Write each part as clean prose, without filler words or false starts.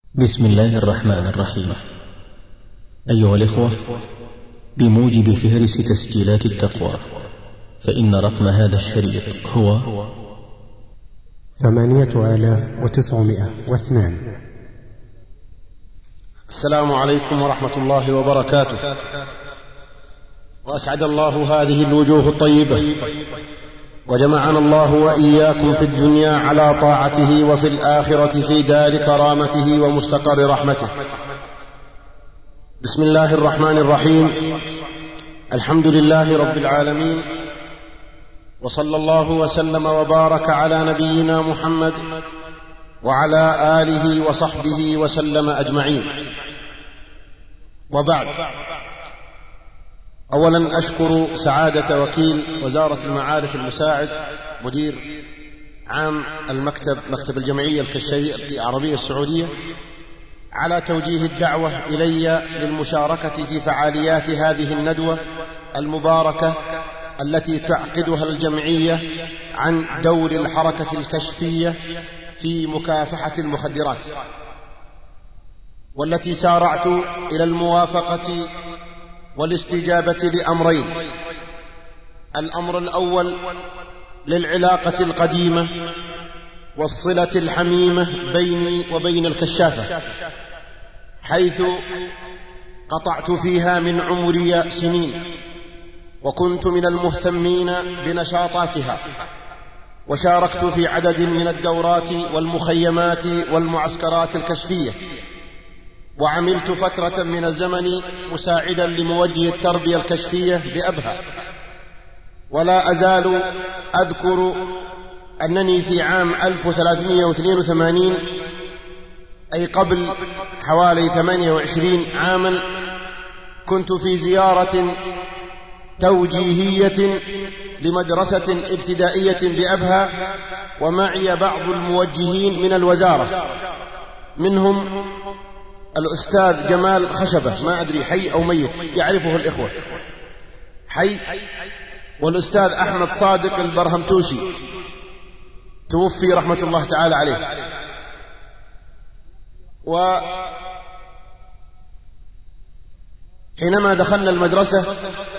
بسم الله الرحمن الرحيم. أيها الإخوة، بموجب فهرس تسجيلات التقوى، فإن رقم هذا الشريط هو 8902. السلام عليكم ورحمة الله وبركاته، وأسعد الله هذه الوجوه الطيبة، وجمعنا الله وإياكم في الدنيا على طاعته، وفي الآخرة في دار كرامته ومستقر رحمته. بسم الله الرحمن الرحيم. الحمد لله رب العالمين، وصلى الله وسلم وبارك على نبينا محمد وعلى آله وصحبه وسلم أجمعين، وبعد. أولا أشكر سعادة وكيل وزارة المعارف المساعد مدير عام مكتب الجمعية العربية السعودية على توجيه الدعوة إلي للمشاركة في فعاليات هذه الندوة المباركة التي تعقدها الجمعية عن دور الحركة الكشفية في مكافحة المخدرات، والتي سارعت إلى الموافقة والاستجابة لأمرين. الأمر الأول للعلاقة القديمة والصلة الحميمة بيني وبين الكشافة، حيث قطعت فيها من عمري سنين، وكنت من المهتمين بنشاطاتها، وشاركت في عدد من الدورات والمخيمات والمعسكرات الكشفية، وعملت فترة من الزمن مساعدا لموجه التربية الكشفية بأبها. ولا أزال أذكر أنني في عام 1382، أي قبل حوالي 28 عاما، كنت في زيارة توجيهية لمدرسة ابتدائية بأبها، ومعي بعض الموجهين من الوزارة، منهم الأستاذ جمال خشبة، ما أدري حي أو ميت، يعرفه الإخوة، حي، والأستاذ أحمد صادق البرهمتوشي، توفي رحمة الله تعالى عليه. وحينما دخلنا المدرسة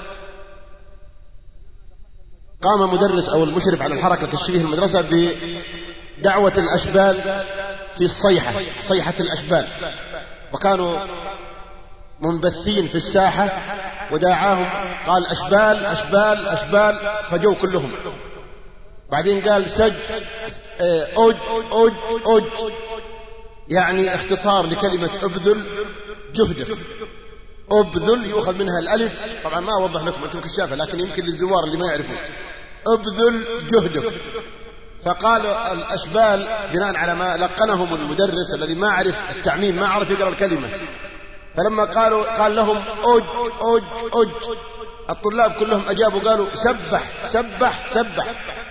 قام مدرس أو المشرف على الحركة الكشفية في المدرسة بدعوة الأشبال في صيحة الأشبال، وكانوا منبثين في الساحة، ودعاهم قال أشبال أشبال أشبال، فجوا كلهم. بعدين قال سج أج أج أج، يعني اختصار لكلمة أبذل جهدك. أبذل يؤخذ منها الألف، طبعا ما أوضح لكم أنتم كشافة، لكن يمكن للزوار اللي ما يعرفون. أبذل جهدك. فقال الأشبال بناء على ما لقنهم المدرس الذي ما عرف التعميم، ما عرف يقرأ الكلمة، فلما قال لهم أج أج أج، الطلاب كلهم أجابوا قالوا سبح سبح سبح.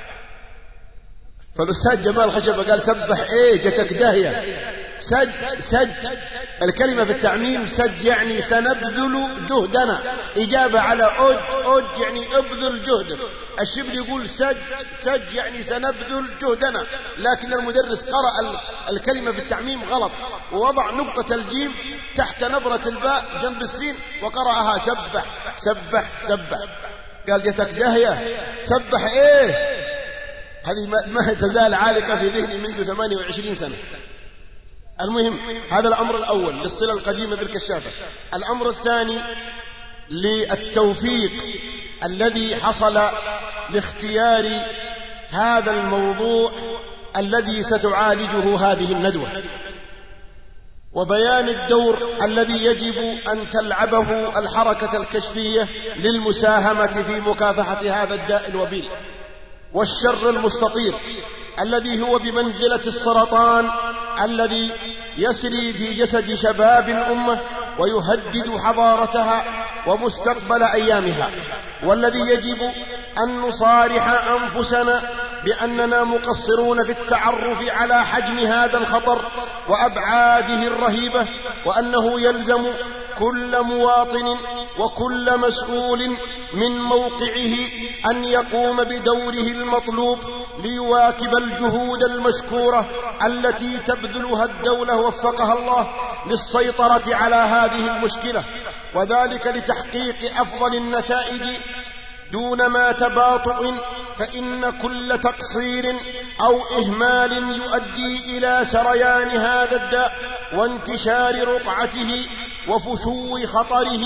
فالأستاذ جمال خشبة قال سبح إيه جتك داهية، سج الكلمة في التعميم سج يعني سنبذل جهدنا، إجابة على أج يعني ابذل جهدك. الشبل يقول سج يعني سنبذل جهدنا، لكن المدرس قرأ الكلمة في التعميم غلط، ووضع نقطة الجيم تحت نبرة الباء جنب السين، وقرأها سبح سبح سبح. قال جتك داهية، سبح إيه؟ هذه ما تزال عالقة في ذهني منذ 28 سنة. المهم، هذا الأمر الأول للصلة القديمة بالكشافة. الأمر الثاني للتوفيق الذي حصل لاختيار هذا الموضوع الذي ستعالجه هذه الندوة، وبيان الدور الذي يجب أن تلعبه الحركة الكشفية للمساهمة في مكافحة هذا الداء الوبيل والشر المستطير الذي هو بمنزلة السرطان الذي يسري في جسد شباب الأمة ويهدد حضارتها ومستقبل أيامها، والذي يجب أن نصارح أنفسنا بأننا مقصرون في التعرف على حجم هذا الخطر وأبعاده الرهيبة، وأنه يلزم كل مواطن وكل مسؤول من موقعه أن يقوم بدوره المطلوب ليواكب الجهود المشكورة التي تبذلها الدولة وفقها الله للسيطرة على هذه المشكلة، وذلك لتحقيق أفضل النتائج دون ما تباطؤ، فإن كل تقصير أو إهمال يؤدي إلى سريان هذا الداء وانتشار رقعته وفشو خطره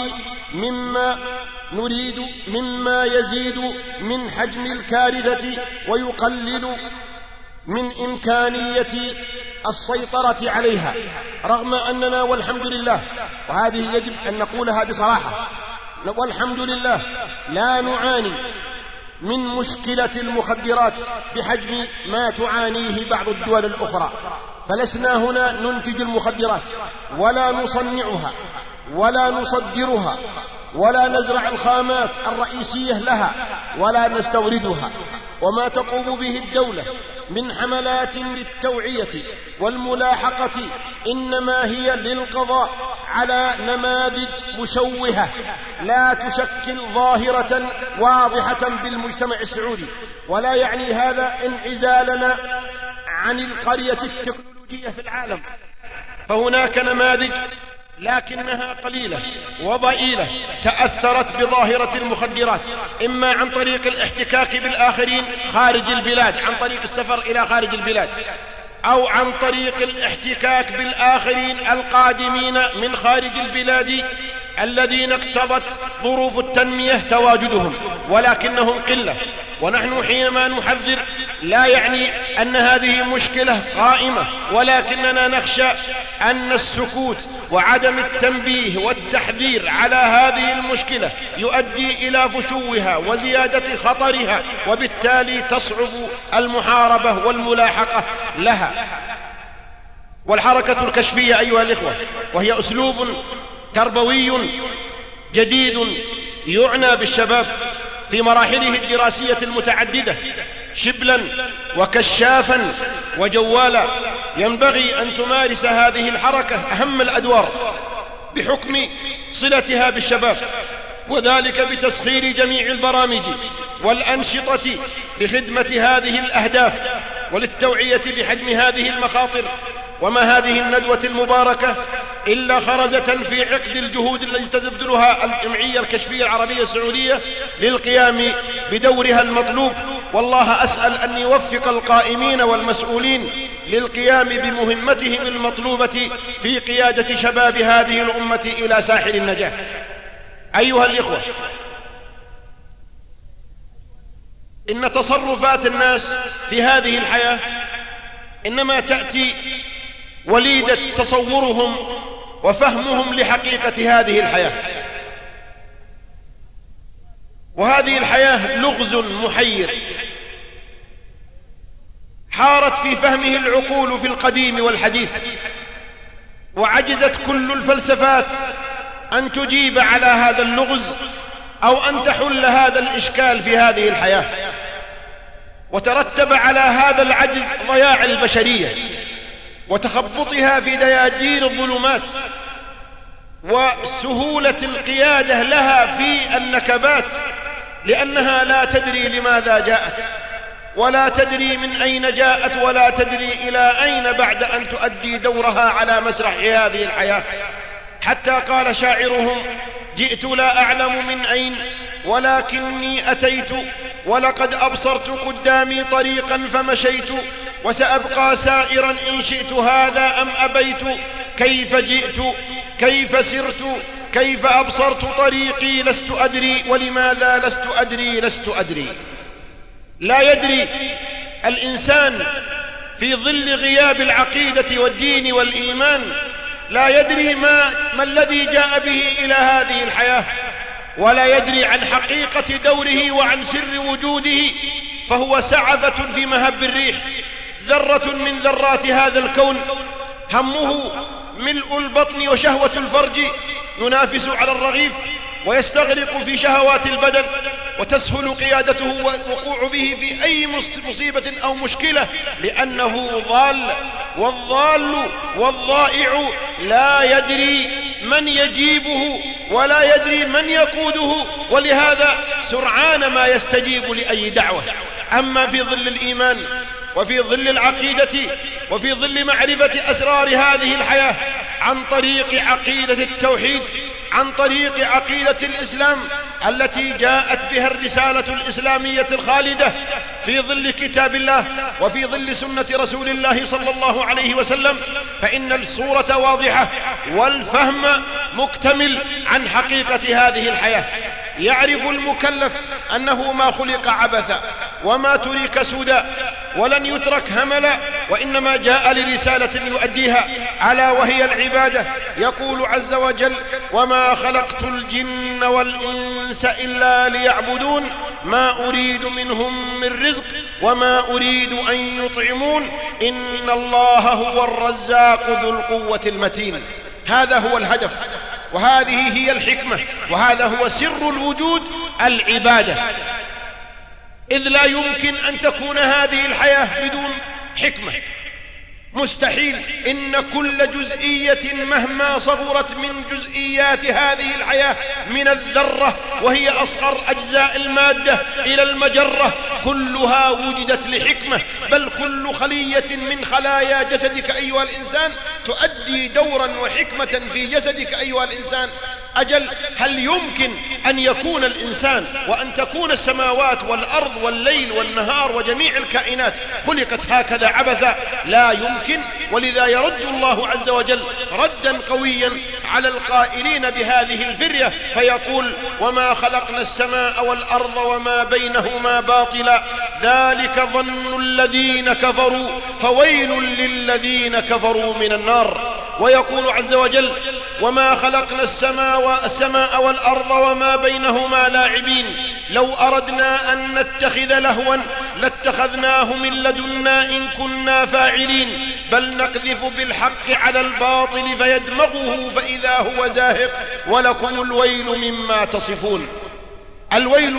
مما يزيد من حجم الكارثة ويقلل من إمكانية السيطرة عليها، رغم أننا والحمد لله، وهذه يجب أن نقولها بصراحة، والحمد لله لا نعاني من مشكلة المخدرات بحجم ما تعانيه بعض الدول الأخرى، فلسنا هنا ننتج المخدرات ولا نصنعها ولا نصدرها ولا نزرع الخامات الرئيسية لها ولا نستوردها. وما تقوم به الدولة من حملات للتوعية والملاحقة إنما هي للقضاء على نماذج مشوهة لا تشكل ظاهرة واضحة بالمجتمع السعودي، ولا يعني هذا انعزالنا عن القرية التكنولوجية في العالم، فهناك نماذج لكنها قليلة وضئيلة تأثرت بظاهرة المخدرات، إما عن طريق الاحتكاك بالآخرين خارج البلاد عن طريق السفر إلى خارج البلاد، أو عن طريق الاحتكاك بالآخرين القادمين من خارج البلاد الذين اقتضت ظروف التنمية تواجدهم، ولكنهم قلة. ونحن حينما نحذر لا يعني أن هذه مشكلة قائمة، ولكننا نخشى أن السكوت وعدم التنبيه والتحذير على هذه المشكلة يؤدي إلى فشوها وزيادة خطرها، وبالتالي تصعب المحاربة والملاحقة لها. والحركة الكشفية أيها الإخوة وهي أسلوب تربوي جديد يعنى بالشباب في مراحله الدراسية المتعددة شبلا وكشافا وجوالا، ينبغي أن تمارس هذه الحركة أهم الأدوار بحكم صلتها بالشباب، وذلك بتسخير جميع البرامج والأنشطة لخدمة هذه الأهداف وللتوعية بحجم هذه المخاطر. وما هذه الندوة المباركة إلا خرجة في عقد الجهود التي تبذلها الجمعية الكشفية العربية السعودية للقيام بدورها المطلوب، والله أسأل أن يوفق القائمين والمسؤولين للقيام بمهمتهم المطلوبة في قيادة شباب هذه الأمة إلى ساحل النجاة. أيها الإخوة، إن تصرفات الناس في هذه الحياة إنما تأتي وليدة تصورهم وفهمهم لحقيقة هذه الحياة، وهذه الحياة لغز محير حارت في فهمه العقول في القديم والحديث، وعجزت كل الفلسفات أن تجيب على هذا اللغز أو أن تحل هذا الإشكال في هذه الحياة، وترتب على هذا العجز ضياع البشرية وتخبطها في دياجير الظلمات وسهولة القيادة لها في النكبات، لأنها لا تدري لماذا جاءت ولا تدري من أين جاءت ولا تدري إلى أين بعد أن تؤدي دورها على مسرح هذه الحياة. حتى قال شاعرهم: جئت لا أعلم من أين ولكني أتيت، ولقد أبصرت قدامي طريقا فمشيت، وسأبقى سائرا إن شئت هذا أم أبيت. كيف جئت كيف سرت كيف أبصرت طريقي لست أدري، ولماذا لست أدري. لا يدري الإنسان في ظل غياب العقيدة والدين والإيمان، لا يدري ما الذي جاء به إلى هذه الحياة، ولا يدري عن حقيقة دوره وعن سر وجوده، فهو سعفة في مهب الريح، ذرة من ذرات هذا الكون، همه ملء البطن وشهوة الفرج، ينافس على الرغيف ويستغرق في شهوات البدن، وتسهل قيادته والوقوع به في أي مصيبة أو مشكلة، لأنه ضال، والضال والضائع من يجيبه ولا يدري من يقوده، ولهذا سرعان ما يستجيب لأي دعوة. أما في ظل الإيمان وفي ظل العقيدة وفي ظل معرفة أسرار هذه الحياة عن طريق عقيدة التوحيد، عن طريق عقيدة الإسلام التي جاءت بها الرسالة الإسلامية الخالدة، في ظل كتاب الله وفي ظل سنة رسول الله صلى الله عليه وسلم، فإن الصورة واضحة والفهم مكتمل عن حقيقة هذه الحياة. يعرف المكلف أنه ما خلق عبثا وما ترك سدى ولن يترك هملا، وإنما جاء لرسالة يؤديها، ألا وهي العبادة. يقول عز وجل: وما خلقت الجن والإنس إلا ليعبدون ما أريد منهم من رزق وما أريد أن يطعمون إن الله هو الرزاق ذو القوة المتين. هذا هو الهدف، وهذه هي الحكمة، وهذا هو سر الوجود، العبادة. إذ لا يمكن أن تكون هذه الحياة بدون حكمة، مستحيل. إن كل جزئية مهما صغرت من جزئيات هذه الحياة، من الذرة وهي أصغر أجزاء المادة إلى المجرة، كلها وجدت لحكمة، بل كل خلية من خلايا جسدك أيها الإنسان تؤدي دورا وحكمة في جسدك أيها الإنسان. أجل، هل يمكن أن يكون الإنسان وأن تكون السماوات والأرض والليل والنهار وجميع الكائنات خلقت هكذا عبثا؟ لا يمكن. ولذا يرد الله عز وجل ردا قويا على القائلين بهذه الفرية فيقول: وما خلقنا السماء والأرض وما بينهما باطلا ذلك ظن الذين كفروا فويل للذين كفروا من النار. ويقول عز وجل: وما خلقنا السماء والأرض وما بينهما لاعبين لو أردنا أن نتخذ لهوا لاتخذناه من لدنا إن كنا فاعلين بل نقذف بالحق على الباطل فيدمغه فإذا هو زاهق ولكم الويل مما تصفون. الويل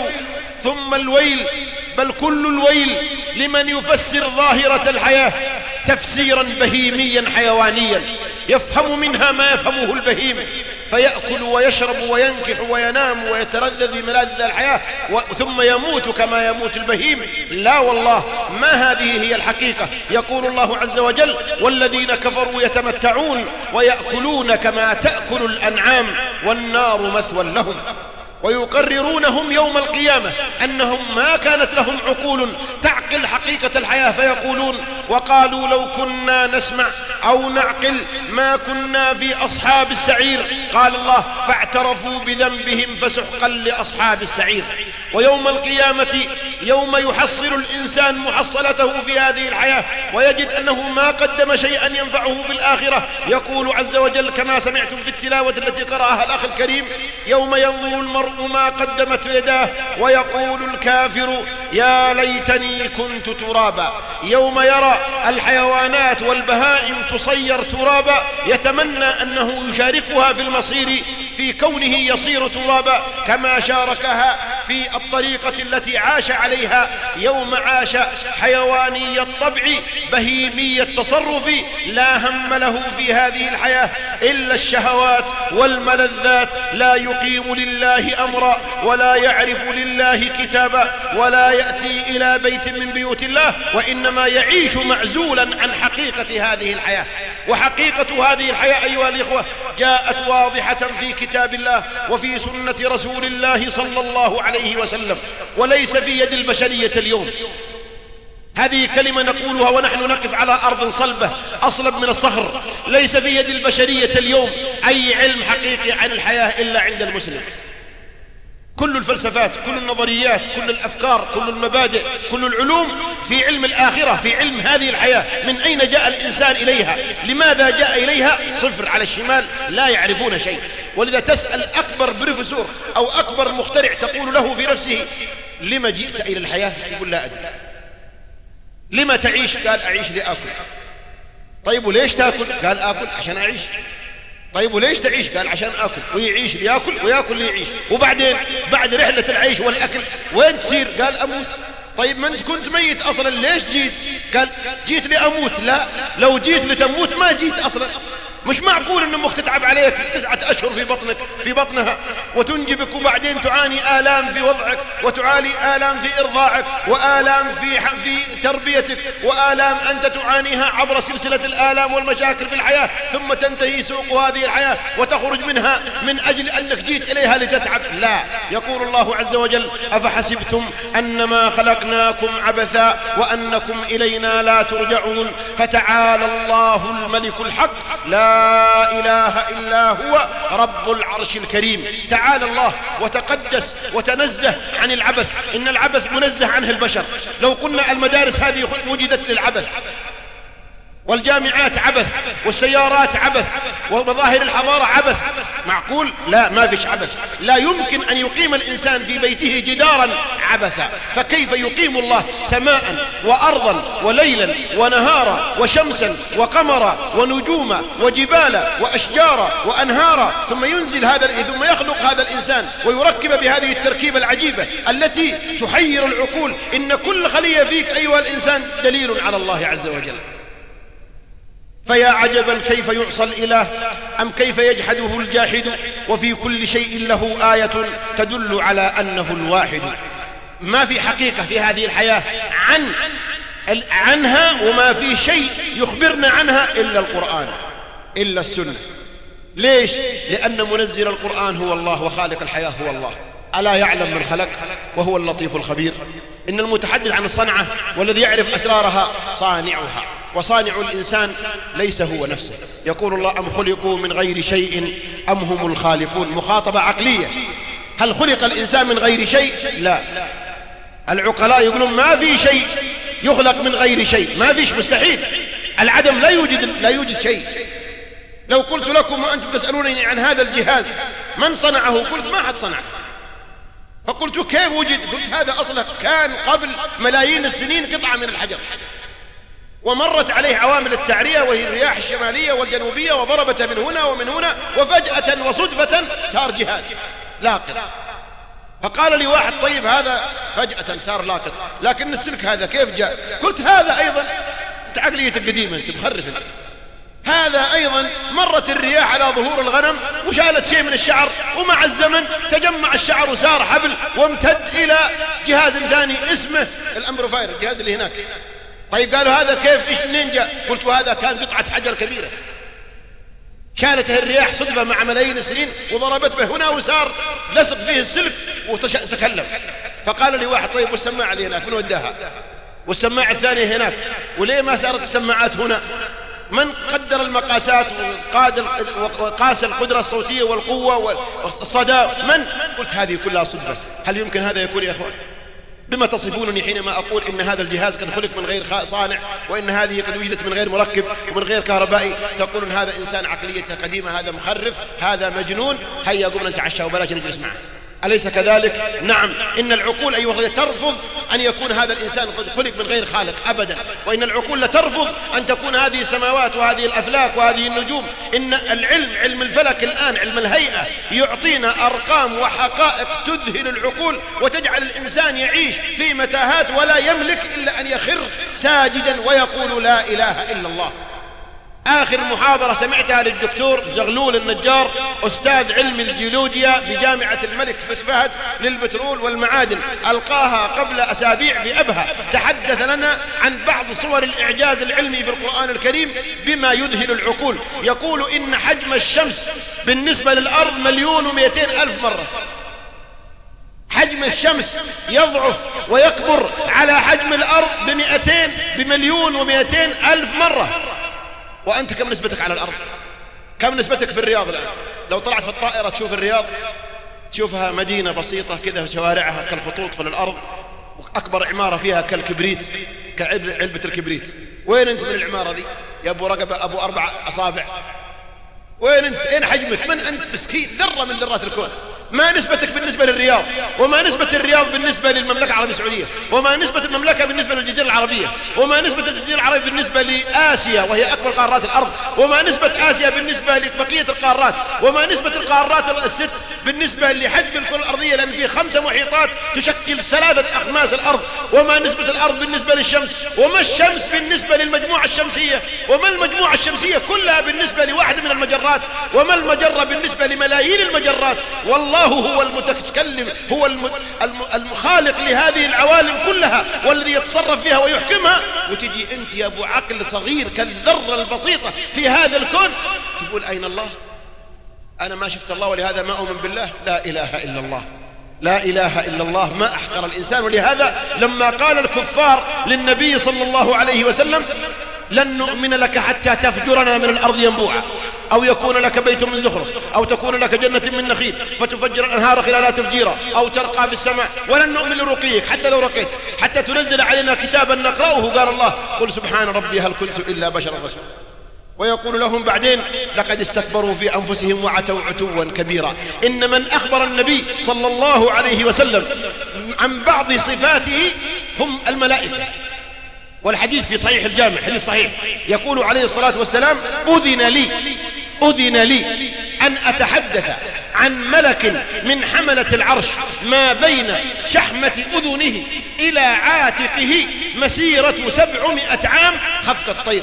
ثم الويل، بل كل الويل لمن يفسر ظاهرة الحياة تفسيرا بهيميا حيوانيا يفهم منها ما يفهمه البهيم، فيأكل ويشرب وينكح وينام ويترذذ بملاذ الحياة ثم يموت كما يموت البهيم. لا والله، ما هذه هي الحقيقة. يقول الله عز وجل: والذين كفروا يتمتعون ويأكلون كما تأكل الأنعام والنار مثوى لهم. ويقررونهم يوم القيامة أنهم ما كانت لهم عقول تعقل حقيقة الحياة، فيقولون: وقالوا لو كنا نسمع أو نعقل ما كنا في أصحاب السعير. قال الله: فاعترفوا بذنبهم فسحقا لأصحاب السعير. ويوم القيامة يوم يحصل الإنسان محصلته في هذه الحياة ويجد أنه ما قدم شيئا ينفعه في الآخرة، يقول عز وجل كما سمعتم في التلاوة التي قرأها الأخ الكريم: يوم ينظر المرء ما قدمت يداه ويقول الكافر يا ليتني كنت ترابا. يوم يرى الحيوانات والبهائم تصير ترابا يتمنى أنه يشاركها في المصير في كونه يصير ترابا كما شاركها في الطريقة التي عاش عليها يوم عاش حيواني الطبع بهيمي التصرف، لا هم له في هذه الحياة إلا الشهوات والملذات، لا يقيم لله أمرا ولا يعرف لله كتابا ولا يأتي إلى بيت من بيوت الله، وإنما يعيش معزولا عن حقيقة هذه الحياة. وحقيقة هذه الحياة أيها الإخوة جاءت واضحة في كتاب الله وفي سنة رسول الله صلى الله عليه وسلم، وليس في يد البشرية اليوم. هذه كلمة نقولها ونحن نقف على أرض صلبة أصلب من الصخر. ليس في يد البشرية اليوم أي علم حقيقي عن الحياة إلا عند المسلم. كل الفلسفات، كل النظريات، كل الأفكار، كل المبادئ، كل العلوم في علم الآخرة، في علم هذه الحياة. من أين جاء الإنسان إليها؟ لماذا جاء إليها؟ صفر على الشمال، لا يعرفون شيء. ولذا تسأل أكبر بروفيسور أو أكبر مخترع تقول له في نفسه: لما جئت إلى الحياة؟ يقول: لا أدري. لما تعيش؟ قال: أعيش لأكل. طيب وليش تأكل؟ قال: آكل عشان أعيش. طيب وليش تعيش؟ قال: عشان أكل. ويعيش ليأكل ويأكل ليعيش. وبعدين بعد رحلة العيش والأكل وين تسير؟ قال: أموت. طيب ما أنت كنت ميت أصلا، ليش جيت؟ قال: جيت لأموت. لا، لو جيت لتموت ما جيت أصلا. مش معقول أن أمك تتعب عليك 9 أشهر في بطنها وتنجبك، وبعدين تعاني آلام في وضعك، وتعاني آلام في إرضاعك، وآلام في تربيتك، وآلام أنت تعانيها عبر سلسلة الآلام والمشاكل في الحياة، ثم تنتهي سوق هذه الحياة وتخرج منها من أجل أنك جيت إليها لتتعب. لا، يقول الله عز وجل: أفحسبتم أنما خلقناكم عبثا وأنكم إلينا لا ترجعون فتعالى الله الملك الحق لا إله إلا هو رب العرش الكريم. تعالى الله وتقدس وتنزه عن العبث. إن العبث منزه عنه البشر. لو قلنا المدارس هذه وجدت للعبث، والجامعات عبث، والسيارات عبث، ومظاهر الحضارة عبث، معقول؟ لا، ما فيش عبث. لا يمكن أن يقيم الإنسان في بيته جدارا عبثا، فكيف يقيم الله سماء وأرضا وليلا ونهارا وشمسا وقمرا ونجوما وجبالا وأشجارا وأنهارا، ثم ينزل ثم يخلق هذا الإنسان ويركب بهذه التركيبة العجيبة التي تحير العقول. إن كل خلية فيك أيها الإنسان دليل على الله عز وجل. فيا عجبا كيف يعصى الإله أم كيف يجحده الجاحد، وفي كل شيء له آية تدل على أنه الواحد. ما في حقيقة في هذه الحياة عنها، وما في شيء يخبرنا عنها إلا القرآن، إلا السنة. ليش؟ لأن منزل القرآن هو الله، وخالق الحياة هو الله. ألا يعلم من خلق وهو اللطيف الخبير؟ إن المتحدث عن الصنعة والذي يعرف أسرارها صانعها، وصانع الإنسان ليس هو نفسه. يقول الله: أم خلقوا من غير شيء أم هم الخالقون. مخاطبة عقلية. هل خلق الإنسان من غير شيء؟ لا. العقلاء يقولون ما في شيء يخلق من غير شيء، ما فيش، مستحيل. العدم لا يوجد شيء. لو قلت لكم وأنتم تسألونني عن هذا الجهاز من صنعه، قلت ما حد صنعه. فقلت كيف وجد؟ قلت هذا أصلا كان قبل ملايين السنين قطعة من الحجر، ومرت عليه عوامل التعرية وهي الرياح الشمالية والجنوبية، وضربت من هنا ومن هنا، وفجأة وصدفة صار جهاز لاقط. فقال لي واحد: طيب هذا فجأة صار لاقط، لكن السلك هذا كيف جاء؟ قلت هذا أيضا أنت عقليتك قديمة، أنت مخرف أنت. هذا أيضا مرت الرياح على ظهور الغنم وشالت شيء من الشعر، ومع الزمن تجمع الشعر وصار حبل وامتد إلى جهاز ثاني اسمه الأمبروفاير، الجهاز اللي هناك. طيب قالوا هذا كيف إيش منين جاء؟ قلت وهذا كان قطعة حجر كبيرة شالته الرياح صدفة مع ملايين السنين وضربت به هنا وصار لصق فيه السلك وتكلم. فقال لي واحد: طيب والسماعة اللي هناك من وداها؟ والسماعة الثانية هناك، وليه ما صارت السماعات هنا؟ من قدر المقاسات وقاس القدرة الصوتية والقوة والصدى؟ من؟ قلت هذه كلها صدفة. هل يمكن هذا يكون يا أخوان؟ بما تصفونني حينما أقول إن هذا الجهاز قد خلق من غير صانع، وإن هذه قد وجدت من غير مركب ومن غير كهربائي؟ تقولون هذا إنسان عقليته قديمة، هذا مخرف، هذا مجنون، هيا قمنا نتعشى وبلاش نجلس معه. أليس كذلك؟ نعم. إن العقول أيها الأخوة ترفض أن يكون هذا الإنسان خلق من غير خالق أبدا، وإن العقول لا ترفض أن تكون هذه السماوات وهذه الأفلاك وهذه النجوم. إن العلم، علم الفلك الآن، علم الهيئة، يعطينا أرقام وحقائق تذهل العقول وتجعل الإنسان يعيش في متاهات ولا يملك إلا أن يخر ساجدا ويقول لا إله إلا الله. آخر محاضرة سمعتها للدكتور زغلول النجار، أستاذ علم الجيولوجيا بجامعة الملك فهد للبترول والمعادن، ألقاها قبل أسابيع في أبها، تحدث لنا عن بعض صور الإعجاز العلمي في القرآن الكريم بما يذهل العقول. يقول إن حجم الشمس بالنسبة للأرض 1,200,000 مرة. حجم الشمس يضعف ويكبر على حجم الأرض ب1,200,000 مرة. وأنت كم نسبتك على الأرض؟ كم نسبتك في الرياض الآن؟ لو طلعت في الطائرة تشوف الرياض، تشوفها مدينة بسيطة كذا، شوارعها كالخطوط في الأرض، وأكبر عمارة فيها كالكبريت، كعلبة الكبريت. وين أنت من العمارة ذي يا أبو رقبة أبو 4 أصابع؟ وين أنت؟ أين حجمك؟ من أنت؟ مسكين، ذرة من ذرات الكون. ما نسبتك بالنسبة للرياض؟ وما نسبة الرياض بالنسبة للمملكة العربية السعودية؟ وما نسبة المملكة بالنسبة للجزيرة العربية؟ وما نسبة الجزيرة العربية بالنسبة لآسيا وهي أكبر قارات الأرض؟ وما نسبة آسيا بالنسبة لبقية القارات؟ وما نسبة القارات الست بالنسبة لحجم الكرة الأرضية، لأن فيه 5 محيطات تشكل 3 أخماس الأرض؟ وما نسبة الأرض بالنسبة للشمس؟ وما الشمس بالنسبة للمجموعة الشمسية؟ وما المجموعة الشمسية كلها بالنسبة لواحدة من المجرات؟ وما المجرة بالنسبة لملايين المجرات؟ والله هو المتكلم، هو المخالق لهذه العوالم كلها والذي يتصرف فيها ويحكمها، وتجي أنت يا أبو عقل صغير كالذرة البسيطة في هذا الكون تقول أين الله؟ أنا ما شفت الله ولهذا ما أؤمن بالله. لا إله إلا الله، لا إله إلا الله. ما أحقر الإنسان. ولهذا لما قال الكفار للنبي صلى الله عليه وسلم لن نؤمن لك حتى تفجرنا من الأرض ينبوعا أو يكون لك بيت من زخرف أو تكون لك جنة من نخيل فتفجر الأنهار خلالها تفجيرا أو ترقى في السماء ولن نؤمن لرقيك حتى لو رقيت حتى تنزل علينا كتابا نقرأه. قال الله قل سبحان ربي هل كنت إلا بشرا رسولا. ويقول لهم بعدين لقد استكبروا في أنفسهم وعتوا عتوا كبيرا. إن من أخبر النبي صلى الله عليه وسلم عن بعض صفاته هم الملائكة. والحديث في صحيح الجامع حديث صحيح يقول عليه الصلاة والسلام أذن لي أن أتحدث عن ملك من حملة العرش ما بين شحمة أذنه إلى عاتقه مسيرة 700 عام خفق الطير.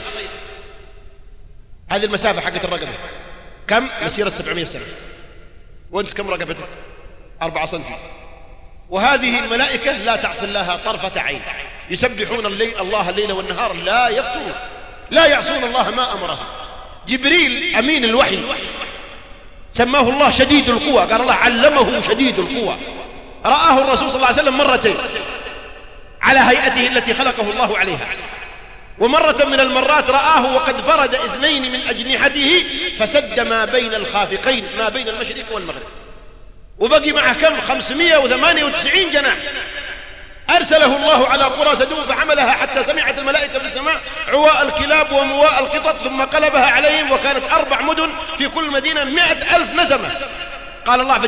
هذه المسافة حقت الرقبة كم؟ مسيرة 700 سنة. وانت كم رقبتك؟ 4 سنتي. وهذه الملائكة لا تعصي الله طرفة عين، يسبحون الله الليل والنهار لا يفترون، لا يعصون الله ما أمرهم. جبريل أمين الوحي سماه الله شديد القوى، قال الله علمه شديد القوى. رآه الرسول صلى الله عليه وسلم مرتين على هيئته التي خلقه الله عليها، ومرة من المرات رآه وقد فرد 2 من أجنحته فسد ما بين الخافقين ما بين المشرق والمغرب، وبقي معه كم؟ 598 جناح. أرسله الله على قرى سدوم فحملها حتى سمعت الملائكة في السماء عواء الكلاب ومواء القطط ثم قلبها عليهم، وكانت 4 مدن في كل مدينة 100,000 نسمة. قال الله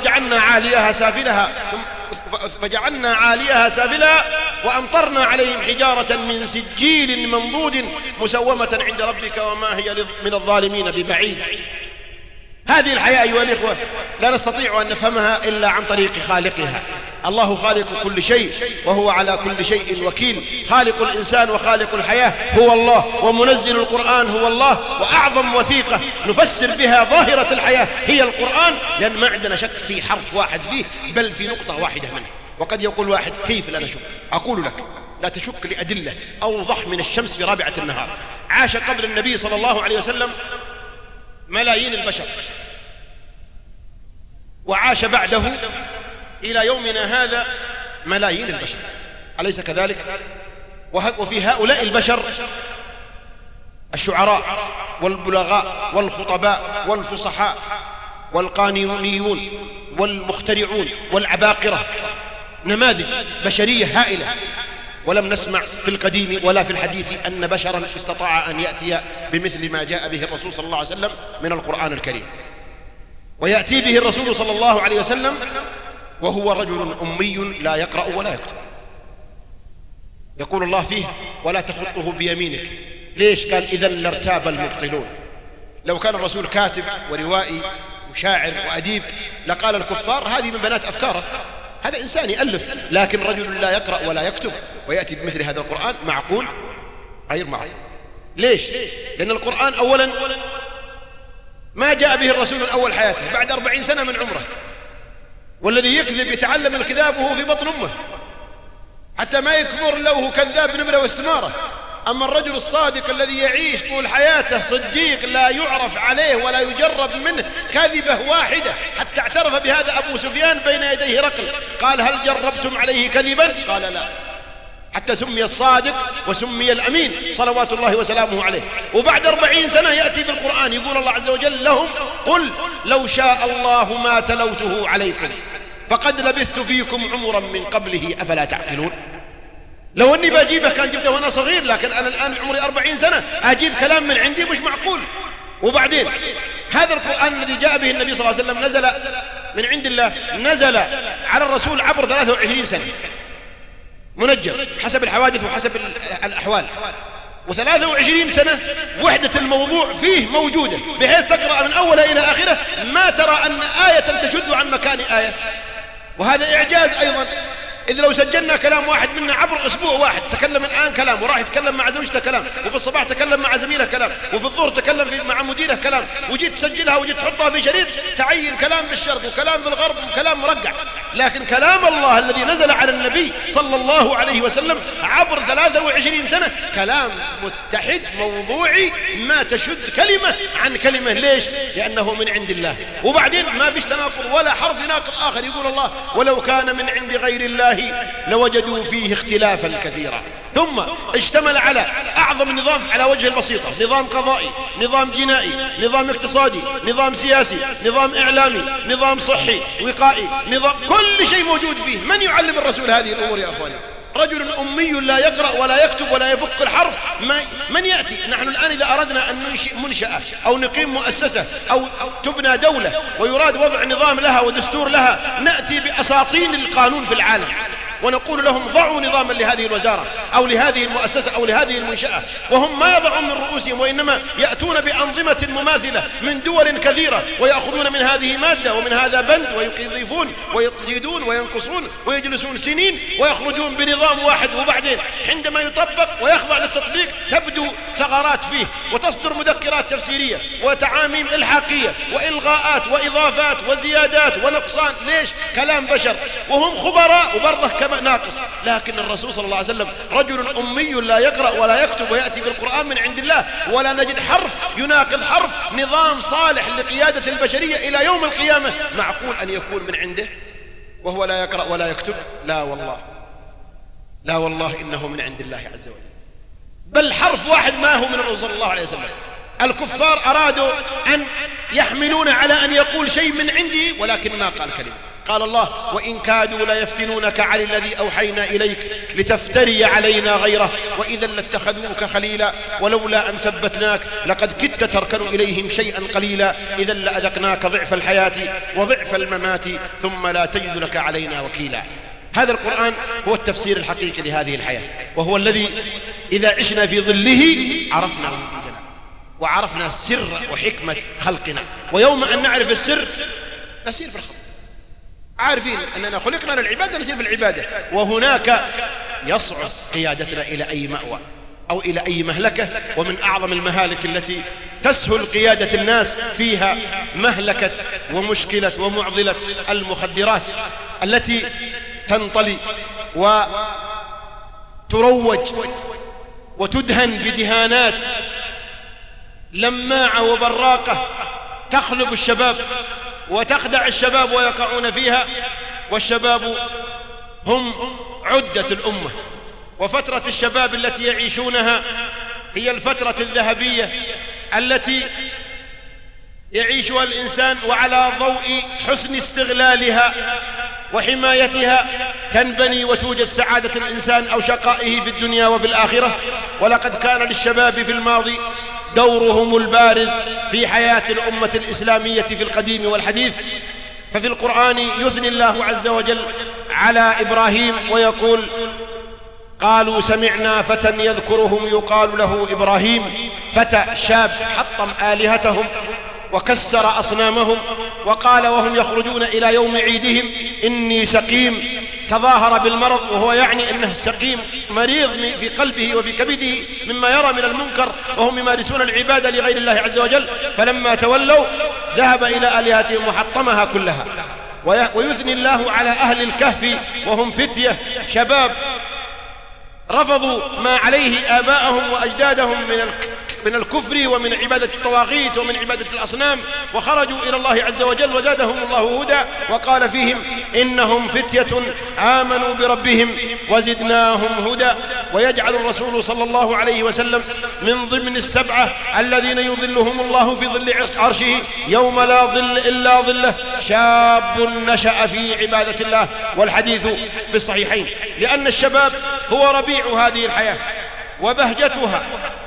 فجعلنا عاليها سافلها وأمطرنا عليهم حجارة من سجيل منضود مسومة عند ربك وما هي من الظالمين ببعيد. هذه الحياة أيها الإخوة لا نستطيع أن نفهمها إلا عن طريق خالقها. الله خالق كل شيء وهو على كل شيء وكيل. خالق الإنسان وخالق الحياة هو الله، ومنزل القرآن هو الله. وأعظم وثيقة نفسر بها ظاهرة الحياة هي القرآن، لأن ما عندنا شك في حرف واحد فيه بل في نقطة واحدة منه. وقد يقول واحد كيف لا نشك؟ أقول لك لا تشك لأدلة أوضح من الشمس في رابعة النهار. عاش قبل النبي صلى الله عليه وسلم ملايين البشر، وعاش بعده إلى يومنا هذا ملايين البشر، أليس كذلك؟ وفي هؤلاء البشر الشعراء والبلغاء والخطباء والفصحاء والقانونيون والمخترعون والعباقرة، نماذج بشرية هائلة. ولم نسمع في القديم ولا في الحديث أن بشرا استطاع أن يأتي بمثل ما جاء به الرسول صلى الله عليه وسلم من القرآن الكريم. ويأتي به الرسول صلى الله عليه وسلم وهو رجل أمي لا يقرأ ولا يكتب. يقول الله فيه ولا تخطه بيمينك. ليش؟ قال إذن لارتاب المبطلون. لو كان الرسول كاتب وروائي وشاعر وأديب لقال الكفار هذه من بنات أفكاره، هذا إنسان يألف. لكن رجل لا يقرأ ولا يكتب ويأتي بمثل هذا القرآن، معقول؟ غير معقول. ليش؟ لأن القرآن أولا ما جاء به الرسول من أول حياته، بعد 40 سنة من عمره. والذي يكذب يتعلم الكذاب وهو في بطن أمه حتى ما يكبر له كذاب نمرة واستمارة. أما الرجل الصادق الذي يعيش طول حياته صديق لا يعرف عليه ولا يجرب منه كذبة واحدة، حتى اعترف بهذا أبو سفيان بين يديه هرقل، قال هل جربتم عليه كذبا؟ قال لا، حتى سمي الصادق وسمي الأمين صلوات الله وسلامه عليه. وبعد 40 سنة يأتي بالقرآن يقول الله عز وجل لهم قل لو شاء الله ما تلوته عليكم فقد لبثت فيكم عمرا من قبله أفلا تعقلون. لو أني بجيبه كان جبته وأنا صغير، لكن أنا الآن عمري 40 سنة أجيب كلام من عندي مش معقول. وبعدين هذا القرآن الذي جاء به النبي صلى الله عليه وسلم نزل من عند الله نزل على الرسول عبر 23 سنة منجم حسب الحوادث وحسب الأحوال، و23 سنة وحدة الموضوع فيه موجودة، بحيث تقرأ من أوله إلى آخره ما ترى أن آية تشد عن مكان آية. وهذا إعجاز أيضا، إذ لو سجلنا كلام واحد منا عبر أسبوع واحد، تكلم الآن كلام، وراح يتكلم مع زوجته كلام، وفي الصباح تكلم مع زميله كلام، وفي الظهر تكلم مع مديره كلام، وجيت تسجلها وجيت تحطها في شريط تعين كلام بالشرق وكلام في الغرب وكلام مرقع. لكن كلام الله الذي نزل على النبي صلى الله عليه وسلم عبر 23 سنة كلام متحد موضوعي، ما تشد كلمة عن كلمة. ليش؟ لأنه من عند الله. وبعدين ما فيش تناقض ولا حرف ناقض آخر. يقول الله ولو كان من عند غير الله لوجدوا فيه اختلافا كثيرا. ثم اشتمل على أعظم نظام على وجه البسيطة، نظام قضائي، نظام جنائي، نظام اقتصادي، نظام سياسي، نظام إعلامي، نظام صحي، وقائي، نظام، كل شيء موجود فيه. من يعلم الرسول هذه الأمور يا أخواني؟ رجل أمي لا يقرأ ولا يكتب ولا يفك الحرف، من يأتي؟ نحن الآن إذا أردنا أن ننشئ منشأة أو نقيم مؤسسة أو تبنى دولة ويراد وضع نظام لها ودستور لها، نأتي بأساطين القانون في العالم ونقول لهم ضعوا نظاما لهذه الوزارة أو لهذه المؤسسة أو لهذه المنشأة، وهم ما يضعون من رؤوسهم، وإنما يأتون بأنظمة مماثلة من دول كثيرة ويأخذون من هذه مادة ومن هذا بند ويضيفون ويزيدون وينقصون ويجلسون سنين ويخرجون بنظام واحد. وبعدين عندما يطبق ويخضع للتطبيق تبدو ثغرات فيه وتصدر مذكرات تفسيرية وتعاميم إلحاقية وإلغاءات وإضافات وزيادات ونقصان. ليش؟ كلام بشر وهم خبراء وبرضه كما ناقص. لكن الرسول صلى الله عليه وسلم رجل أمي لا يقرأ ولا يكتب ويأتي بالقرآن من عند الله، ولا نجد حرف يناقض حرف. نظام صالح لقيادة البشرية إلى يوم القيامة، معقول أن يكون من عنده وهو لا يقرأ ولا يكتب؟ لا والله، لا والله، إنه من عند الله عز وجل. بل حرف واحد ما هو من الرسول صلى الله عليه وسلم. الكفار أرادوا أن يحملون على أن يقول شيء من عندي، ولكن ما قال كلمة. قال الله وإن كادوا ليفتنونك عن الذي أوحينا إليك لتفتري علينا غيره وإذا لاتخذوك خليلا ولولا أن ثبتناك لقد كدت تركن إليهم شيئا قليلا إذا لأذقناك ضعف الحياة وضعف الممات ثم لا تجد لك علينا وكيلا. هذا القرآن هو التفسير الحقيقي لهذه الحياة، وهو الذي إذا عشنا في ظله عرفنا وجودنا وعرفنا سر وحكمة خلقنا. ويوم أن نعرف السر نسير في الخلق، عارفين أننا خلقنا للعبادة نسير في العبادة. وهناك يصعد قيادتنا إلى أي مأوى أو إلى أي مهلكة. ومن أعظم المهالك التي تسهل قيادة الناس فيها مهلكة ومشكلة ومعضلة المخدرات التي تنطلي وتروج وتدهن بدهانات لماعة وبراقة تخلب الشباب وتخدع الشباب ويقعون فيها. والشباب هم عدة الأمة، وفترة الشباب التي يعيشونها هي الفترة الذهبية التي يعيشها الإنسان، وعلى ضوء حسن استغلالها وحمايتها تنبني وتوجد سعادة الإنسان أو شقائه في الدنيا وفي الآخرة. ولقد كان للشباب في الماضي دورهم البارز في حياة الأمة الإسلامية في القديم والحديث. ففي القرآن يثني الله عز وجل على إبراهيم ويقول قالوا سمعنا فتى يذكرهم يقال له إبراهيم. فتى شاب حطم آلهتهم وكسر أصنامهم وقال وهم يخرجون إلى يوم عيدهم إني سقيم. تظاهر بالمرض وهو يعني أنه سقيم مريض في قلبه وفي كبده مما يرى من المنكر، وهم يمارسون العبادة لغير الله عز وجل. فلما تولوا ذهب إلى آلهتهم وحطمها كلها. ويثني الله على أهل الكهف وهم فتية شباب رفضوا ما عليه آباءهم وأجدادهم من الكفر ومن عبادة الطواغيت ومن عبادة الأصنام، وخرجوا إلى الله عز وجل وزادهم الله هدى. وقال فيهم إنهم فتية آمنوا بربهم وزدناهم هدى. ويجعل الرسول صلى الله عليه وسلم من ضمن السبعة الذين يظلهم الله في ظل عرشه يوم لا ظل إلا ظله شاب نشأ في عبادة الله. والحديث في الصحيحين، لأن الشباب هو ربيع هذه الحياة وبهجتها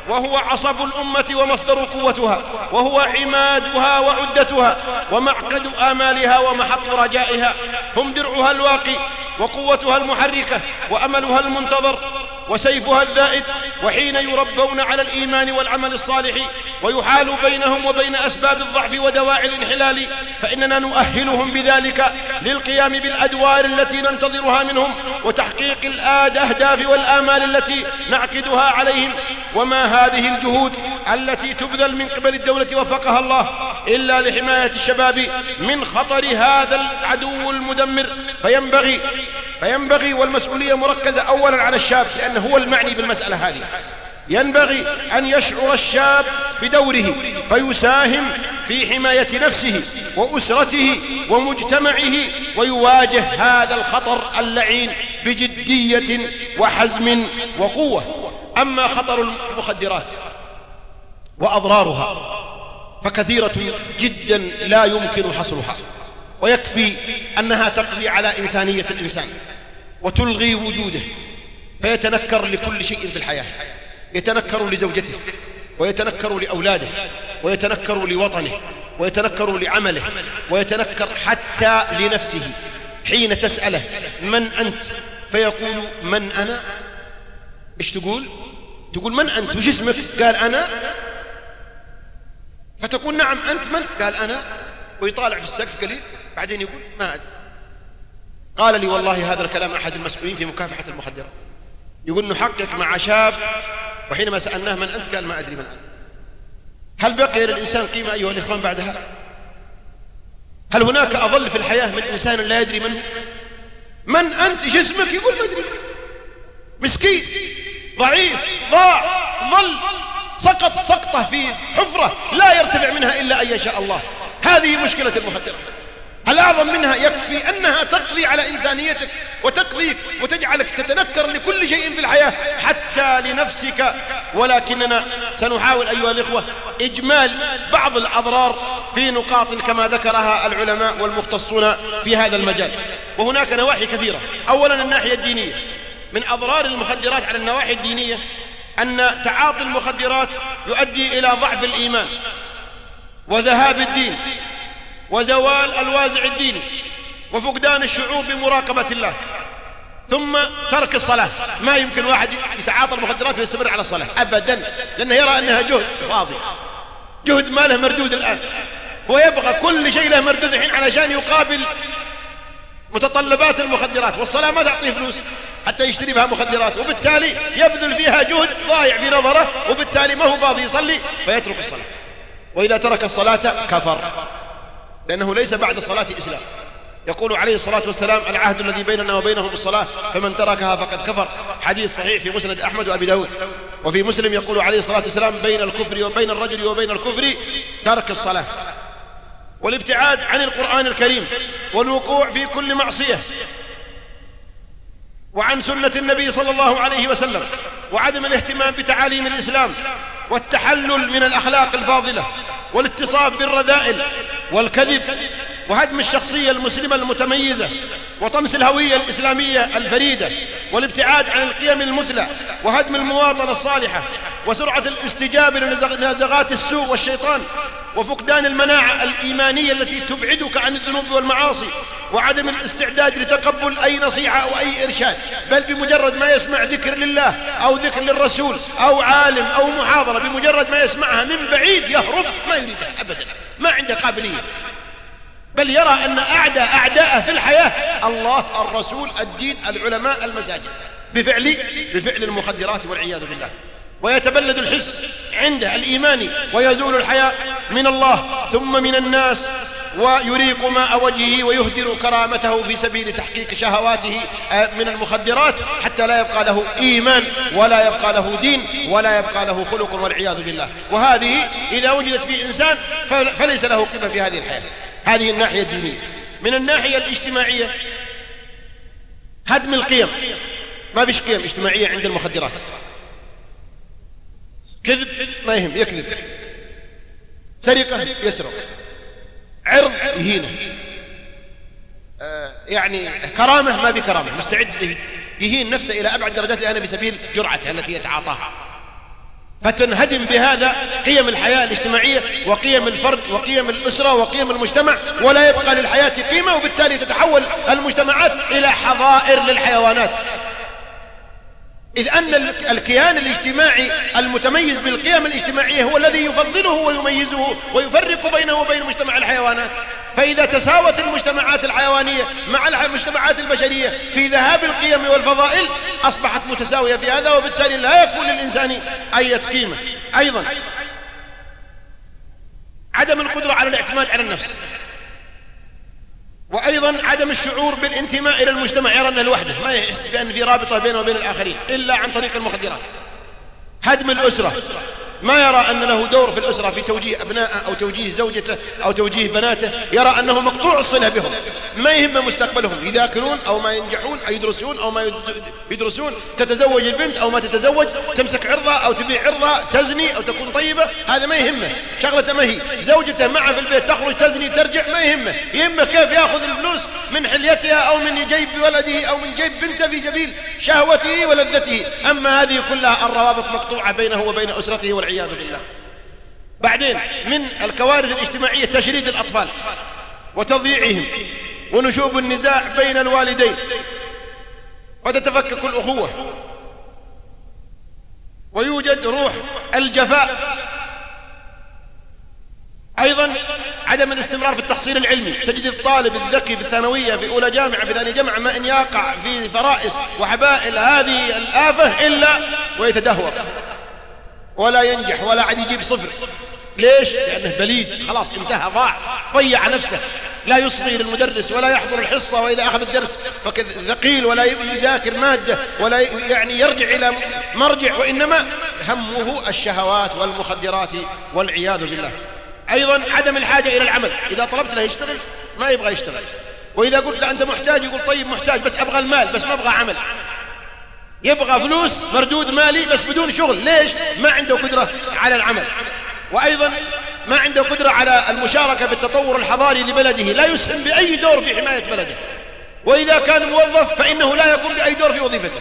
وهو عصب الأمة ومصدر قوتها، وهو عمادها وعدتها ومعقد آمالها ومحط رجائها، هم درعها الواقي وقوتها المحركة وأملها المنتظر وسيفها الذائد. وحين يربون على الإيمان والعمل الصالح ويحال بينهم وبين أسباب الضعف ودواعي الانحلال، فإننا نؤهلهم بذلك للقيام بالأدوار التي ننتظرها منهم وتحقيق الأهداف والآمال التي نعقدها عليهم. وما هذه الجهود التي تبذل من قبل الدولة وفقها الله إلا لحماية الشباب من خطر هذا العدو المدمر. فينبغي والمسؤولية مركزة أولا على الشاب، لأنه هو المعني بالمسألة هذه. ينبغي أن يشعر الشاب بدوره فيساهم في حماية نفسه وأسرته ومجتمعه، ويواجه هذا الخطر اللعين بجدية وحزم وقوة. أما خطر المخدرات وأضرارها فكثيرة جدا لا يمكن حصرها، ويكفي أنها تقضي على إنسانية الإنسان وتلغي وجوده، فيتنكر لكل شيء في الحياة، يتنكر لزوجته ويتنكر لأولاده ويتنكر لوطنه ويتنكر لعمله ويتنكر حتى لنفسه. حين تسأله من أنت فيقول من أنا. إيش تقول من أنت وش اسمك؟ قال أنا. فتقول نعم أنت من؟ قال أنا. ويطالع في السقف قليل بعدين يقول ما أدري. قال لي والله هذا الكلام أحد المسؤولين في مكافحة المخدرات، يقول نحقق مع شاب وحينما سألناه من أنت قال ما أدري من أنا. هل بقي للإنسان قيمة أيها الإخوان بعد هذا؟ هل هناك أضل في الحياة من إنسان لا يدري من أنت؟ إيش اسمك؟ يقول ما أدري. مسكين ضعيف ضاع ظل سقط سقطة في حفرة لا يرتفع منها إلا أن يشاء الله. هذه مشكلة المخدرات. الأعظم منها يكفي أنها تقضي على إنسانيتك وتقضيك وتجعلك تتنكر لكل شيء في الحياة حتى لنفسك. ولكننا سنحاول أيها الإخوة إجمال بعض الأضرار في نقاط كما ذكرها العلماء والمختصون في هذا المجال. وهناك نواحي كثيرة. أولا الناحية الدينية. من أضرار المخدرات على النواحي الدينية أن تعاطي المخدرات يؤدي إلى ضعف الإيمان وذهاب الدين وزوال الوازع الديني وفقدان الشعور بمراقبة الله، ثم ترك الصلاة. ما يمكن واحد يتعاطى المخدرات ويستمر على الصلاة أبدا، لأنه يرى أنها جهد فاضي، جهد ما له مردود الآن، ويبغى كل شيء له مردود الحين علشان يقابل متطلبات المخدرات. والصلاة ما تعطيه فلوس حتى يشتري بها مخدرات، وبالتالي يبذل فيها جهد ضايع في نظره، وبالتالي ما هو فاضي يصلي فيترك الصلاة. وإذا ترك الصلاة كفر، لأنه ليس بعد صلاة إسلام. يقول عليه الصلاة والسلام العهد الذي بيننا وبينهم الصلاة فمن تركها فقد كفر. حديث صحيح في مسند أحمد وأبي داود. وفي مسلم يقول عليه الصلاة والسلام بين الكفر وبين الرجل وبين الكفر ترك الصلاة والابتعاد عن القرآن الكريم والوقوع في كل معصية وعن سنة النبي صلى الله عليه وسلم وعدم الاهتمام بتعاليم الإسلام والتحلل من الأخلاق الفاضلة والاتصاف بالرذائل والكذب وهدم الشخصية المسلمة المتميزة وطمس الهوية الإسلامية الفريدة والابتعاد عن القيم المثلى وهدم المواطنة الصالحة وسرعة الاستجابة لنزغات السوء والشيطان وفقدان المناعة الإيمانية التي تبعدك عن الذنوب والمعاصي وعدم الاستعداد لتقبل أي نصيحة أو أي إرشاد، بل بمجرد ما يسمع ذكر لله أو ذكر للرسول أو عالم أو محاضرة بمجرد ما يسمعها من بعيد يهرب، ما يريدها أبدا، ما عنده قابلية، بل يرى أن أعداءه في الحياة الله، الرسول، الدين، العلماء، المساجد، بفعل المخدرات والعياذ بالله. ويتبلد الحس عنده الإيماني ويزول الحياء من الله ثم من الناس ويريق ماء وجهه ويهدر كرامته في سبيل تحقيق شهواته من المخدرات حتى لا يبقى له إيمان ولا يبقى له دين ولا يبقى له خلق والعياذ بالله. وهذه إذا وجدت في إنسان فليس له قيمة في هذه الحياة. هذه الناحية الدينية. من الناحية الاجتماعية هدم القيم. ما فيش قيم اجتماعية عند المخدرات. كذب ما يهم يكذب، سرقة يسرق، عرض يهينه، يعني كرامة ما في كرامة، مستعد يهين نفسه إلى أبعد درجات لأنه في سبيل جرعته التي يتعاطاها. فتنهدم بهذا قيم الحياة الاجتماعية وقيم الفرد وقيم الأسرة وقيم المجتمع، ولا يبقى للحياة قيمة، وبالتالي تتحول المجتمعات إلى حظائر للحيوانات. إذ أن الكيان الاجتماعي المتميز بالقيم الاجتماعية هو الذي يفضله ويميزه ويفرق بينه وبين مجتمع الحيوانات. فإذا تساوت المجتمعات الحيوانية مع المجتمعات البشرية في ذهاب القيم والفضائل أصبحت متساوية في هذا، وبالتالي لا يكون للإنسان أي قيمة. أيضا عدم القدرة على الاعتماد على النفس، وأيضا عدم الشعور بالانتماء إلى المجتمع، يرى أنه لوحده، ما يحس بأن في رابطة بينه وبين الآخرين إلا عن طريق المخدرات. هدم الأسرة، ما يرى أن له دور في الأسرة في توجيه أبنائه أو توجيه زوجته أو توجيه بناته، يرى أنه مقطوع الصلة بهم، ما يهم مستقبلهم، يذاكرون أو ما ينجحون، أو يدرسون أو ما يدرسون، تتزوج البنت أو ما تتزوج، تمسك عرضة أو تبيع عرضة، تزني أو تكون طيبة، هذا ما يهمه، شغلته ما هي. زوجته معه في البيت تخرج تزني ترجع، ما يهمه، يهمه كيف يأخذ الفلوس من حليتها أو من جيب ولده أو من جيب بنته في سبيل شهوته ولذته. أما هذه كلها الروابط مقطوعة بينه وبين أسرته والعياذ بالله. بعدين من الكوارث الاجتماعية تشريد الأطفال وتضييعهم ونشوب النزاع بين الوالدين وتتفكك الأخوة، ويوجد روح الجفاء. أيضا عدم الاستمرار في التحصيل العلمي، تجد الطالب الذكي في الثانوية في أولى جامعة في ثانية جامعة ما إن يقع في فرائس وحبائل هذه الآفة إلا ويتدهور ولا ينجح ولا عاد يجيب صفر. ليش؟ لأنه بليد، خلاص انتهى، ضيع نفسه، لا يصغي للمدرس ولا يحضر الحصة، وإذا أخذ الدرس فثقيل ولا يذاكر مادة ولا يعني يرجع إلى مرجع، وإنما همه الشهوات والمخدرات والعياذ بالله. أيضا عدم الحاجة إلى العمل، إذا طلبت له يشتغل ما يبغى يشتغل، وإذا قلت له أنت محتاج يقول طيب محتاج بس أبغى المال بس ما أبغى عمل، يبغى فلوس مردود مالي بس بدون شغل. ليش؟ ما عنده قدرة على العمل. وأيضا ما عنده قدرة على المشاركة في التطور الحضاري لبلده، لا يسهم بأي دور في حماية بلده، وإذا كان موظف فإنه لا يقوم بأي دور في وظيفته،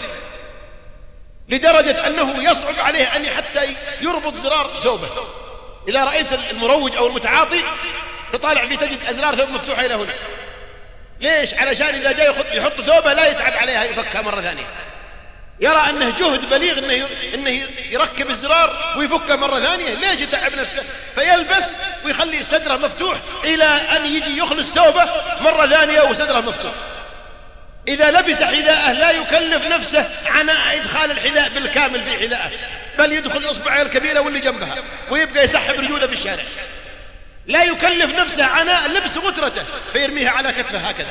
لدرجة أنه يصعب عليه أن حتى يربط زرار ثوبه. إذا رأيت المروج أو المتعاطي تطالع فيه تجد أزرار ثوب مفتوحة إلى هنا. ليش؟ علشان إذا جاء يحط ثوبه لا يتعب عليها يفكها مرة ثانية، يرى أنه جهد بليغ إنه يركب الزرار ويفكه مرة ثانية. ليش يتعب نفسه؟ فيلبس ويخلي صدره مفتوح إلى أن يجي يخلص ثوبه مرة ثانية وصدره مفتوح. إذا لبس حذاءه لا يكلف نفسه عناء إدخال الحذاء بالكامل في حذاءه، بل يدخل إصبعه الكبيرة واللي جنبها ويبقى يسحب رجوله في الشارع. لا يكلف نفسه عناء لبس غترته فيرميها على كتفه هكذا،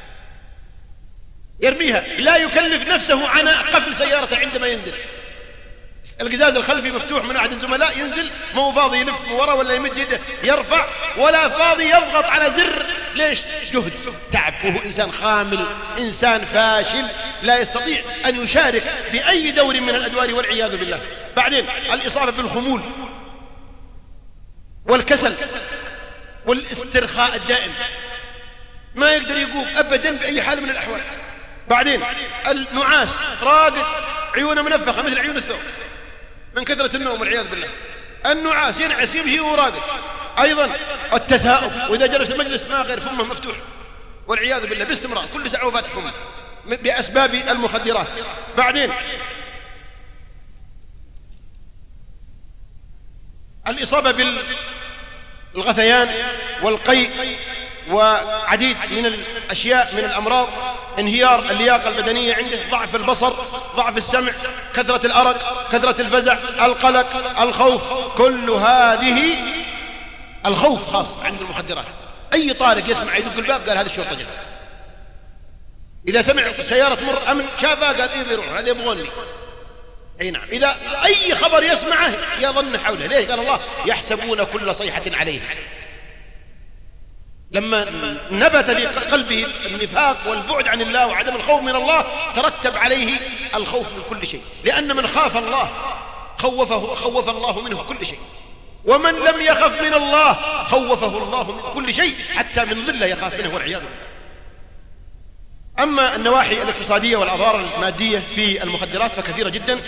يرميها. لا يكلف نفسه عناء قفل سيارته عندما ينزل، القزاز الخلفي مفتوح من أحد الزملاء، ينزل مو فاضي يلف من وراء ولا يمد يده يرفع، ولا فاضي يضغط على زر. ليش؟ جهد، تعب، وهو إنسان خامل، إنسان فاشل، لا يستطيع أن يشارك بأي دور من الأدوار والعياذ بالله. بعدين الإصابة بالخمول والكسل والاسترخاء الدائم، ما يقدر يقوم أبدا بأي حال من الأحوال. بعدين النعاس، راقد، عيونه منفخة مثل عيون الثور من كثرة النوم والعياذ بالله. النعاس ينعس يمشي وراقد. أيضا التثاؤب، وإذا جلس المجلس ما غير فمه مفتوح والعياذ بالله باستمرار، كل ساعة وفاتح فمه بأسباب المخدرات. بعدين الإصابة بالغثيان والقيء وعديد من الأشياء من الأمراض، انهيار اللياقة البدنية عنده، ضعف البصر، ضعف السمع، كثرة الأرق، كثرة الفزع، القلق، الخوف. كل هذه الخوف خاص عند المخدرات. أي طارق يسمع يدق الباب قال هذه الشرطة جت، إذا سمع سيارة تمر أمن شافها قال إيه بيروح هذا يبغوني. أي نعم، إذا أي خبر يسمعه يظن حوله. ليه؟ قال الله يحسبون كل صيحة عليه. لما نبت في قلبه النفاق والبعد عن الله وعدم الخوف من الله ترتب عليه الخوف من كل شيء، لأن من خاف الله خوف الله منه كل شيء، ومن لم يخف من الله خوفه الله من كل شيء حتى من ظله يخاف منه والعياذ بالله. أما النواحي الاقتصادية والأضرار المادية في المخدرات فكثيرة جدا،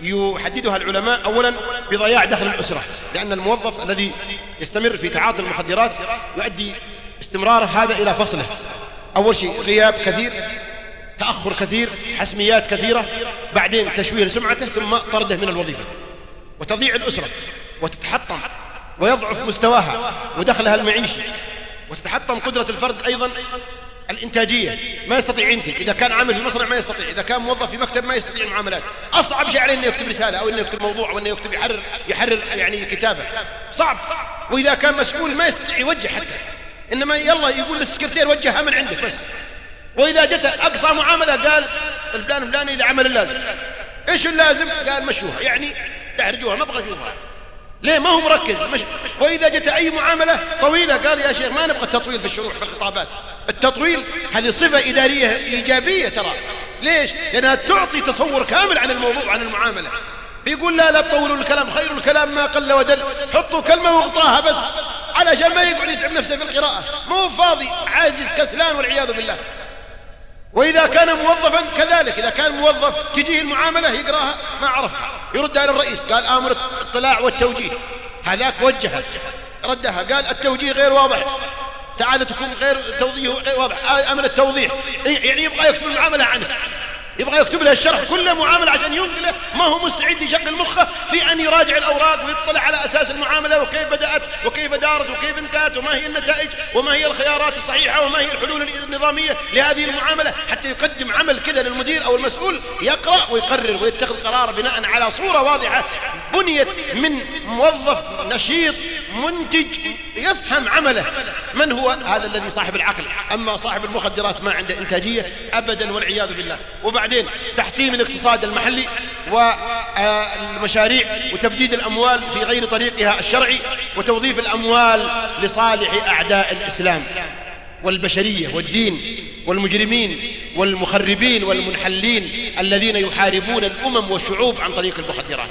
يحددها العلماء أولا بضياع دخل الأسرة، لأن الموظف الذي يستمر في تعاطي المخدرات يؤدي استمراره هذا إلى فصله. أول شيء غياب كثير، تأخر كثير، حسميات كثيرة، بعدين تشويه لسمعته، ثم طرده من الوظيفة، وتضيع الأسرة وتتحطم ويضعف مستواها ودخلها المعيشي، وتتحطم قدرة الفرد أيضا الإنتاجية، ما يستطيع ينتج. إذا كان عامل في مصنع ما يستطيع، إذا كان موظف في مكتب ما يستطيع المعاملات. أصعب شيء عليه أنه يكتب رسالة أو أنه يكتب موضوع أو أنه يكتب يحرر يعني كتابة، صعب. وإذا كان مسؤول ما يستطيع يوجه حتى، إنما يلا يقول للسكرتير وجهها من عندك بس. وإذا جت أقصى معاملة قال الفلان فلاني لعمل اللازم. إيش اللازم؟ قال مشوها، يعني تحرجوها، ما أبغى أشوفها. ليه؟ ما هو مركز. وإذا جت أي معاملة طويلة قال يا شيخ ما نبغى التطويل في الشروح في الخطابات. التطويل هذه صفة إدارية إيجابية ترى. ليش؟ لأنها تعطي تصور كامل عن الموضوع عن المعاملة. بيقول لا تطولوا الكلام، خير الكلام ما قل ودل. حطوا كلمة واغطاها بس علشان ما يقعد يتعب نفسه في القراءة، مو فاضي عاجز كسلان والعياذ بالله. وإذا كان موظفا كذلك، إذا كان موظف تجيه المعاملة يقراها ما عرف، يرد على الرئيس قال آمر الاطلاع والتوجيه، هذاك وجهها ردها قال التوجيه غير واضح، سعادتكم غير توضيح غير واضح، أمر التوضيح. يعني يبغى يكتب المعاملة عنه، يبغى يكتب له الشرح كله معاملة عشان ينقله، ما هو مستعد يشغل مخه في أن يراجع الأوراق ويطلع على أساس المعاملة وكيف بدأت وكيف دارت وكيف انتهت وما هي النتائج وما هي الخيارات الصحيحة وما هي الحلول النظامية لهذه المعاملة، حتى يقدم عمل كذا للمدير أو المسؤول يقرأ ويقرر ويتخذ قرار بناء على صورة واضحة بنيت من موظف نشيط منتج يفهم عمله من هو هذا الذي صاحب العقل. أما صاحب المخدرات ما عنده إنتاجية أبدا والعياذ بالله. وبعدين تحطيم الاقتصاد المحلي والمشاريع وتبديد الأموال في غير طريقها الشرعي وتوظيف الأموال لصالح أعداء الإسلام والبشرية والدين والمجرمين والمخربين والمنحلين الذين يحاربون الأمم والشعوب عن طريق المخدرات.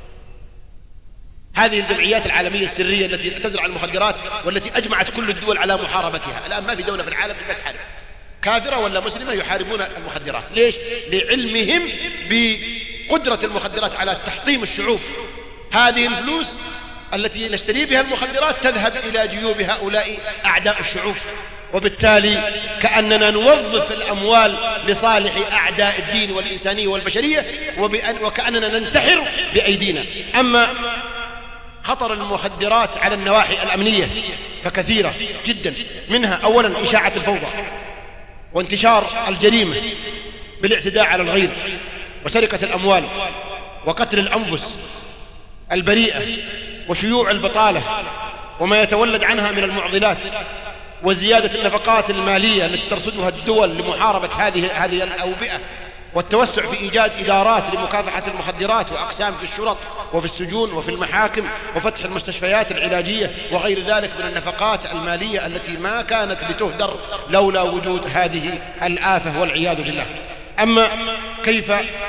هذه الجمعيات العالمية السرية التي تزرع المخدرات والتي أجمعت كل الدول على محاربتها. الآن ما في دولة في العالم إلا تحارب، كافرة ولا مسلمة يحاربون المخدرات. ليش؟ لعلمهم بقدرة المخدرات على تحطيم الشعوب. هذه الفلوس التي نشتري بها المخدرات تذهب إلى جيوب هؤلاء أعداء الشعوب، وبالتالي كأننا نوظف الأموال لصالح أعداء الدين والإنسانية والبشرية، وكأننا ننتحر بأيدينا. أما خطر المخدرات على النواحي الأمنية فكثيرة جدا، منها أولا إشاعة الفوضى وانتشار الجريمة بالاعتداء على الغير وسرقة الأموال وقتل الأنفس البريئة وشيوع البطالة وما يتولد عنها من المعضلات وزيادة النفقات المالية التي ترصدها الدول لمحاربة هذه الأوبئة، والتوسع في إيجاد إدارات لمكافحة المخدرات وأقسام في الشرط وفي السجون وفي المحاكم وفتح المستشفيات العلاجية وغير ذلك من النفقات المالية التي ما كانت لتهدر لولا وجود هذه الآفة والعياذ بالله. أما كيف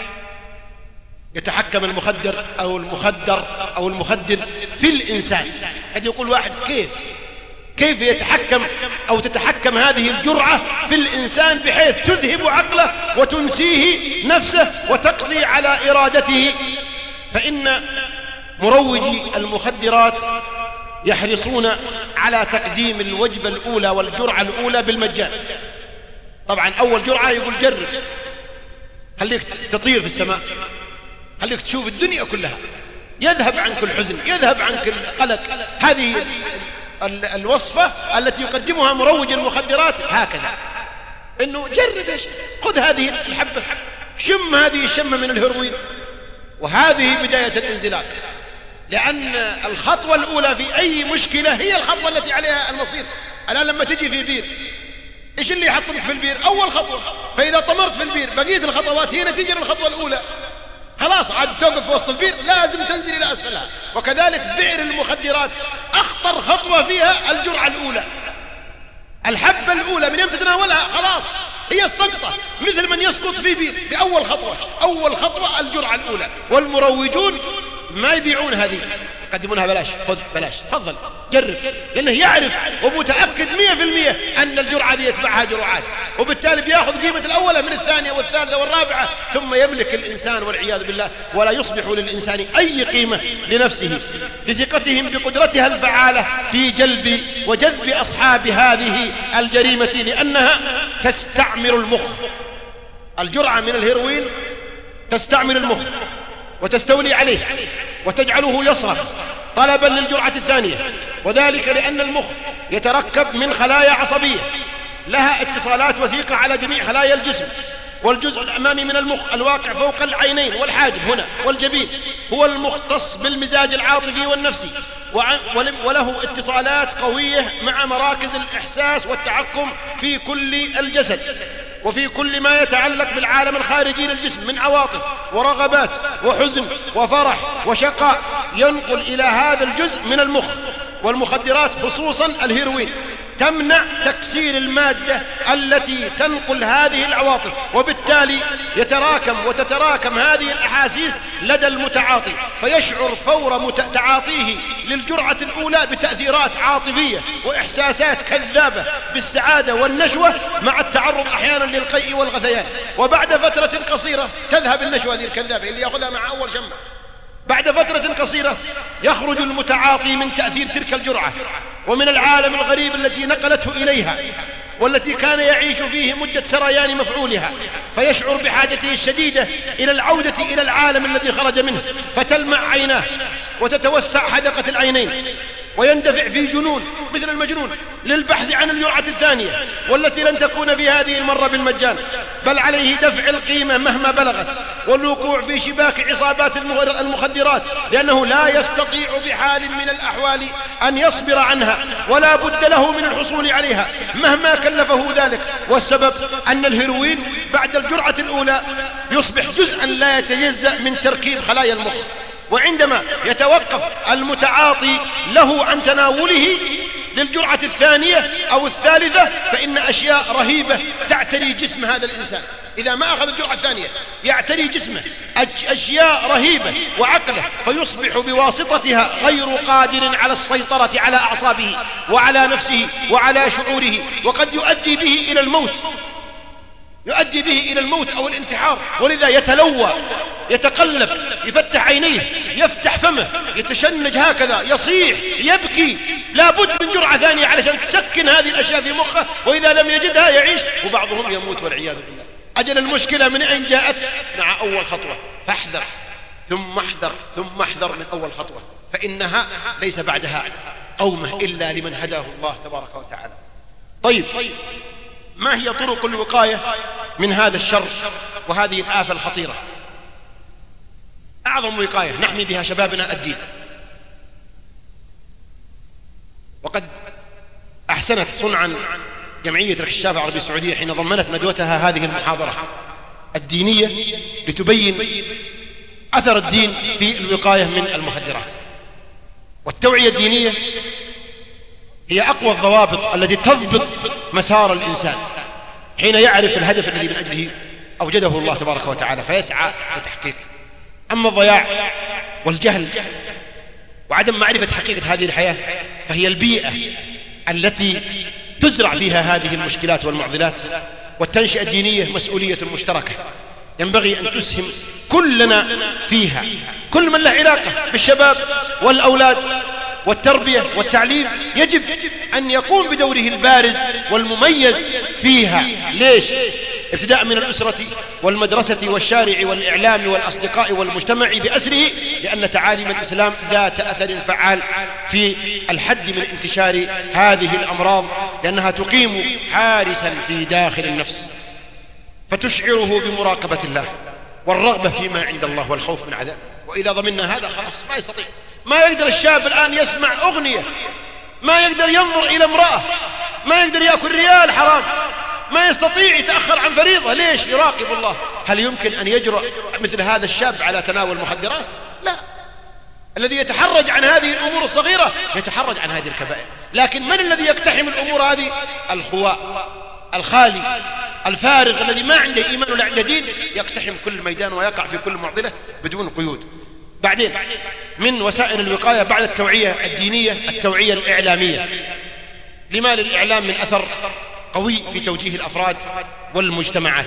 يتحكم المخدر أو المخدر في الإنسان؟ قد يقول واحد كيف يتحكم أو تتحكم هذه الجرعة في الإنسان بحيث تذهب عقله وتنسيه نفسه وتقضي على إرادته؟ فإن مروجي المخدرات يحرصون على تقديم الوجبة الأولى والجرعة الأولى بالمجان. طبعا أول جرعة يقول جرب، خليك تطير في السماء، خليك تشوف الدنيا كلها، يذهب عنك الحزن، يذهب عنك القلق. هذه الوصفة التي يقدمها مروج المخدرات هكذا، انه جرب، خذ هذه الحبة، شم هذه الشمة من الهيروين، وهذه بداية الانزلاق. لأن الخطوة الأولى في أي مشكلة هي الخطوة التي عليها المصير. الآن لما تجي في بير، إيش اللي يحطمك في البير؟ أول خطوة. فإذا طمرت في البير بقية الخطوات هي نتيجة للخطوة الأولى، خلاص عاد توقف في وسط البير، لازم تنزل إلى أسفلها. وكذلك بئر المخدرات أخطر خطوة فيها الجرعة الأولى، الحبة الأولى من يوم تتناولها خلاص هي السقطة، مثل من يسقط في بير بأول خطوة. أول خطوة الجرعة الأولى، والمروجون ما يبيعون هذه، يقدمونها بلاش، خذ بلاش، تفضل جرب، لأنه يعرف ومتأكد 100% أن الجرعة ذي يتبعها جرعات، وبالتالي بيأخذ قيمة الأولى من الثانية والثالثة والرابعة، ثم يملك الإنسان والعياذ بالله ولا يصبح للإنسان أي قيمة لنفسه لثقتهم بقدرتها الفعالة في جلب وجذب أصحاب هذه الجريمة، لأنها تستعمل المخ. الجرعة من الهيروين تستعمل المخ وتستولي عليه وتجعله يصرخ طلبا للجرعة الثانية، وذلك لأن المخ يتركب من خلايا عصبية لها اتصالات وثيقة على جميع خلايا الجسم، والجزء الأمامي من المخ الواقع فوق العينين والحاجب هنا والجبين هو المختص بالمزاج العاطفي والنفسي، وله اتصالات قوية مع مراكز الإحساس والتحكم في كل الجسد وفي كل ما يتعلق بالعالم الخارجي للجسم من عواطف ورغبات وحزن وفرح وشقاء، ينقل إلى هذا الجزء من المخ. والمخدرات خصوصا الهيروين تمنع تكسير المادة التي تنقل هذه العواطف، وبالتالي تتراكم هذه الأحاسيس لدى المتعاطي، فيشعر فور تعاطيه للجرعة الأولى بتأثيرات عاطفية وإحساسات كذابة بالسعادة والنشوة مع التعرض أحيانا للقيء والغثيان، وبعد فترة قصيرة تذهب النشوة هذه الكذابة اللي يأخذها مع أول شمة. بعد فترة قصيرة يخرج المتعاطي من تأثير تلك الجرعة ومن العالم الغريب التي نقلته إليها والتي كان يعيش فيه مدة سريان مفعولها، فيشعر بحاجته الشديدة إلى العودة إلى العالم الذي خرج منه، فتلمع عيناه وتتوسع حدقة العينين ويندفع في جنون مثل المجنون للبحث عن الجرعة الثانية، والتي لن تكون في هذه المرة بالمجان، بل عليه دفع القيمة مهما بلغت والوقوع في شباك عصابات المخدرات، لأنه لا يستطيع بحال من الأحوال أن يصبر عنها ولا بد له من الحصول عليها مهما كلفه ذلك. والسبب أن الهيروين بعد الجرعة الأولى يصبح جزءا لا يتجزأ من تركيب خلايا المخ، وعندما يتوقف المتعاطي له عن تناوله للجرعة الثانية أو الثالثة فإن أشياء رهيبة تعتري جسم هذا الإنسان. إذا ما أخذ الجرعة الثانية يعتري جسمه أشياء رهيبة وعقله، فيصبح بواسطتها غير قادر على السيطرة على أعصابه وعلى نفسه وعلى شعوره، وقد يؤدي به إلى الموت أو الانتحار. ولذا يتلوى، يتقلب، يفتح عينيه، يفتح فمه، يتشنج هكذا، يصيح، يبكي. لابد من جرعة ثانية علشان تسكن هذه الأشياء في مخه، وإذا لم يجدها يعيش وبعضهم يموت والعياذ بالله. أجل المشكلة من أين جاءت؟ مع أول خطوة، فاحذر ثم احذر ثم احذر من أول خطوة، فإنها ليس بعدها قومة إلا لمن هداه الله تبارك وتعالى. طيب، ما هي طرق الوقاية من هذا الشر وهذه الآفة الخطيرة؟ أعظم وقاية نحمي بها شبابنا الدين، وقد أحسنت صنعا جمعية الكشاف العربي السعودية حين ضمنت ندوتها هذه المحاضرة الدينية لتبين أثر الدين في الوقاية من المخدرات. والتوعية الدينية هي أقوى الضوابط التي تضبط مسار الإنسان حين يعرف الهدف الذي من أجله أوجده الله تبارك وتعالى فيسعى لتحقيقه. أما الضياع والجهل وعدم معرفة حقيقة هذه الحياة فهي البيئة التي تزرع فيها هذه المشكلات والمعضلات. والتنشئة الدينية مسؤولية مشتركة ينبغي أن تسهم كلنا فيها، كل من له علاقة بالشباب والأولاد والتربية والتعليم يجب أن يقوم بدوره البارز والمميز فيها. ليش؟ ابتداء من الأسرة والمدرسة والشارع والإعلام والأصدقاء والمجتمع بأسره، لأن تعاليم الإسلام ذات أثر فعال في الحد من انتشار هذه الأمراض، لأنها تقيم حارسا في داخل النفس فتشعره بمراقبة الله والرغبة فيما عند الله والخوف من عذاب. وإذا ضمننا هذا خلاص ما يستطيع، ما يقدر الشاب الآن يسمع أغنية، ما يقدر ينظر إلى امرأة، ما يقدر يأكل ريال حرام، ما يستطيع يتأخر عن فريضة. ليش؟ يراقب الله. هل يمكن أن يجرؤ مثل هذا الشاب على تناول المخدرات؟ لا. الذي يتحرج عن هذه الأمور الصغيرة يتحرج عن هذه الكبائر. لكن من الذي يقتحم الأمور هذه؟ الخواء الخالي الفارغ الذي ما عنده إيمان ولا عنده دين، يقتحم كل ميدان ويقع في كل معضلة بدون قيود. بعدين من وسائل الوقاية بعد التوعية الدينية التوعية الإعلامية، لما للإعلام من أثر قوي في توجيه الأفراد والمجتمعات.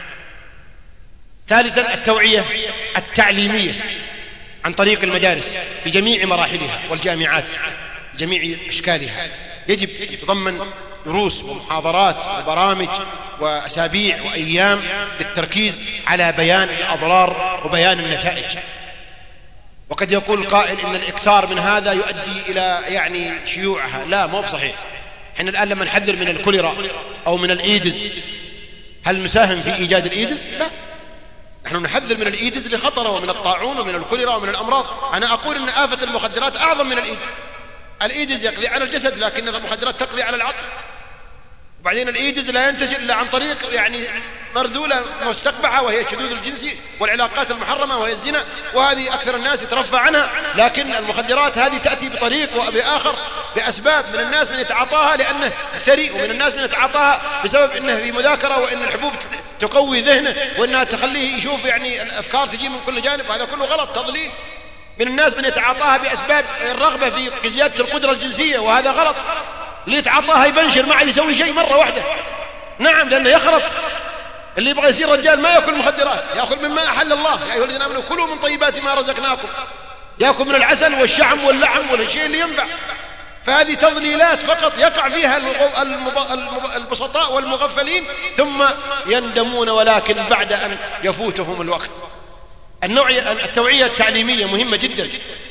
ثالثا التوعية التعليمية عن طريق المدارس بجميع مراحلها والجامعات بجميع أشكالها، يجب تضمن دروس ومحاضرات وبرامج وأسابيع وأيام للتركيز على بيان الأضرار وبيان النتائج. وقد يقول القائل إن الإكثار من هذا يؤدي إلى شيوعها. لا، مو بصحيح. احنا الآن لما نحذر من الكوليرا أو من الإيدز، هل نساهم في إيجاد الإيدز؟ لا، نحن نحذر من الإيدز لخطره، ومن الطاعون ومن الكوليرا ومن الأمراض. أنا أقول إن آفة المخدرات أعظم من الإيدز. الإيدز يقضي على الجسد، لكن المخدرات تقضي على العقل. وبعدين الإيدز لا ينتشر إلا عن طريق مرذولة مستقبحة، وهي الشذوذ الجنسي والعلاقات المحرمة وهي الزنا، وهذه أكثر الناس يترفع عنها. لكن المخدرات هذه تأتي بطريق وبآخر بأسباب، من الناس من يتعاطاها لأنه ثري، ومن الناس من يتعاطاها بسبب أنه في مذاكرة، وأن الحبوب تقوي ذهنه، وأنها تخليه يشوف الأفكار تجي من كل جانب، وهذا كله غلط، تضليل. من الناس من يتعاطاها بأسباب الرغبة في زيادة القدرة الجنسية، وهذا غلط. اللي يتعاطاها يبنشر، ما عاد يسوي شيء مرة واحدة. نعم، لأنه يخرب. اللي يبغى يصير رجال ما يأكل مخدرات، يأكل مما أحل الله. يا أيها الذين آمنوا كلوا من طيبات ما رزقناكم، يأكل من العسل والشعم واللحم والشيء اللي ينفع. فهذه تضليلات فقط يقع فيها البسطاء والمغفلين، ثم يندمون ولكن بعد أن يفوتهم الوقت. التوعية التعليمية مهمة جدا.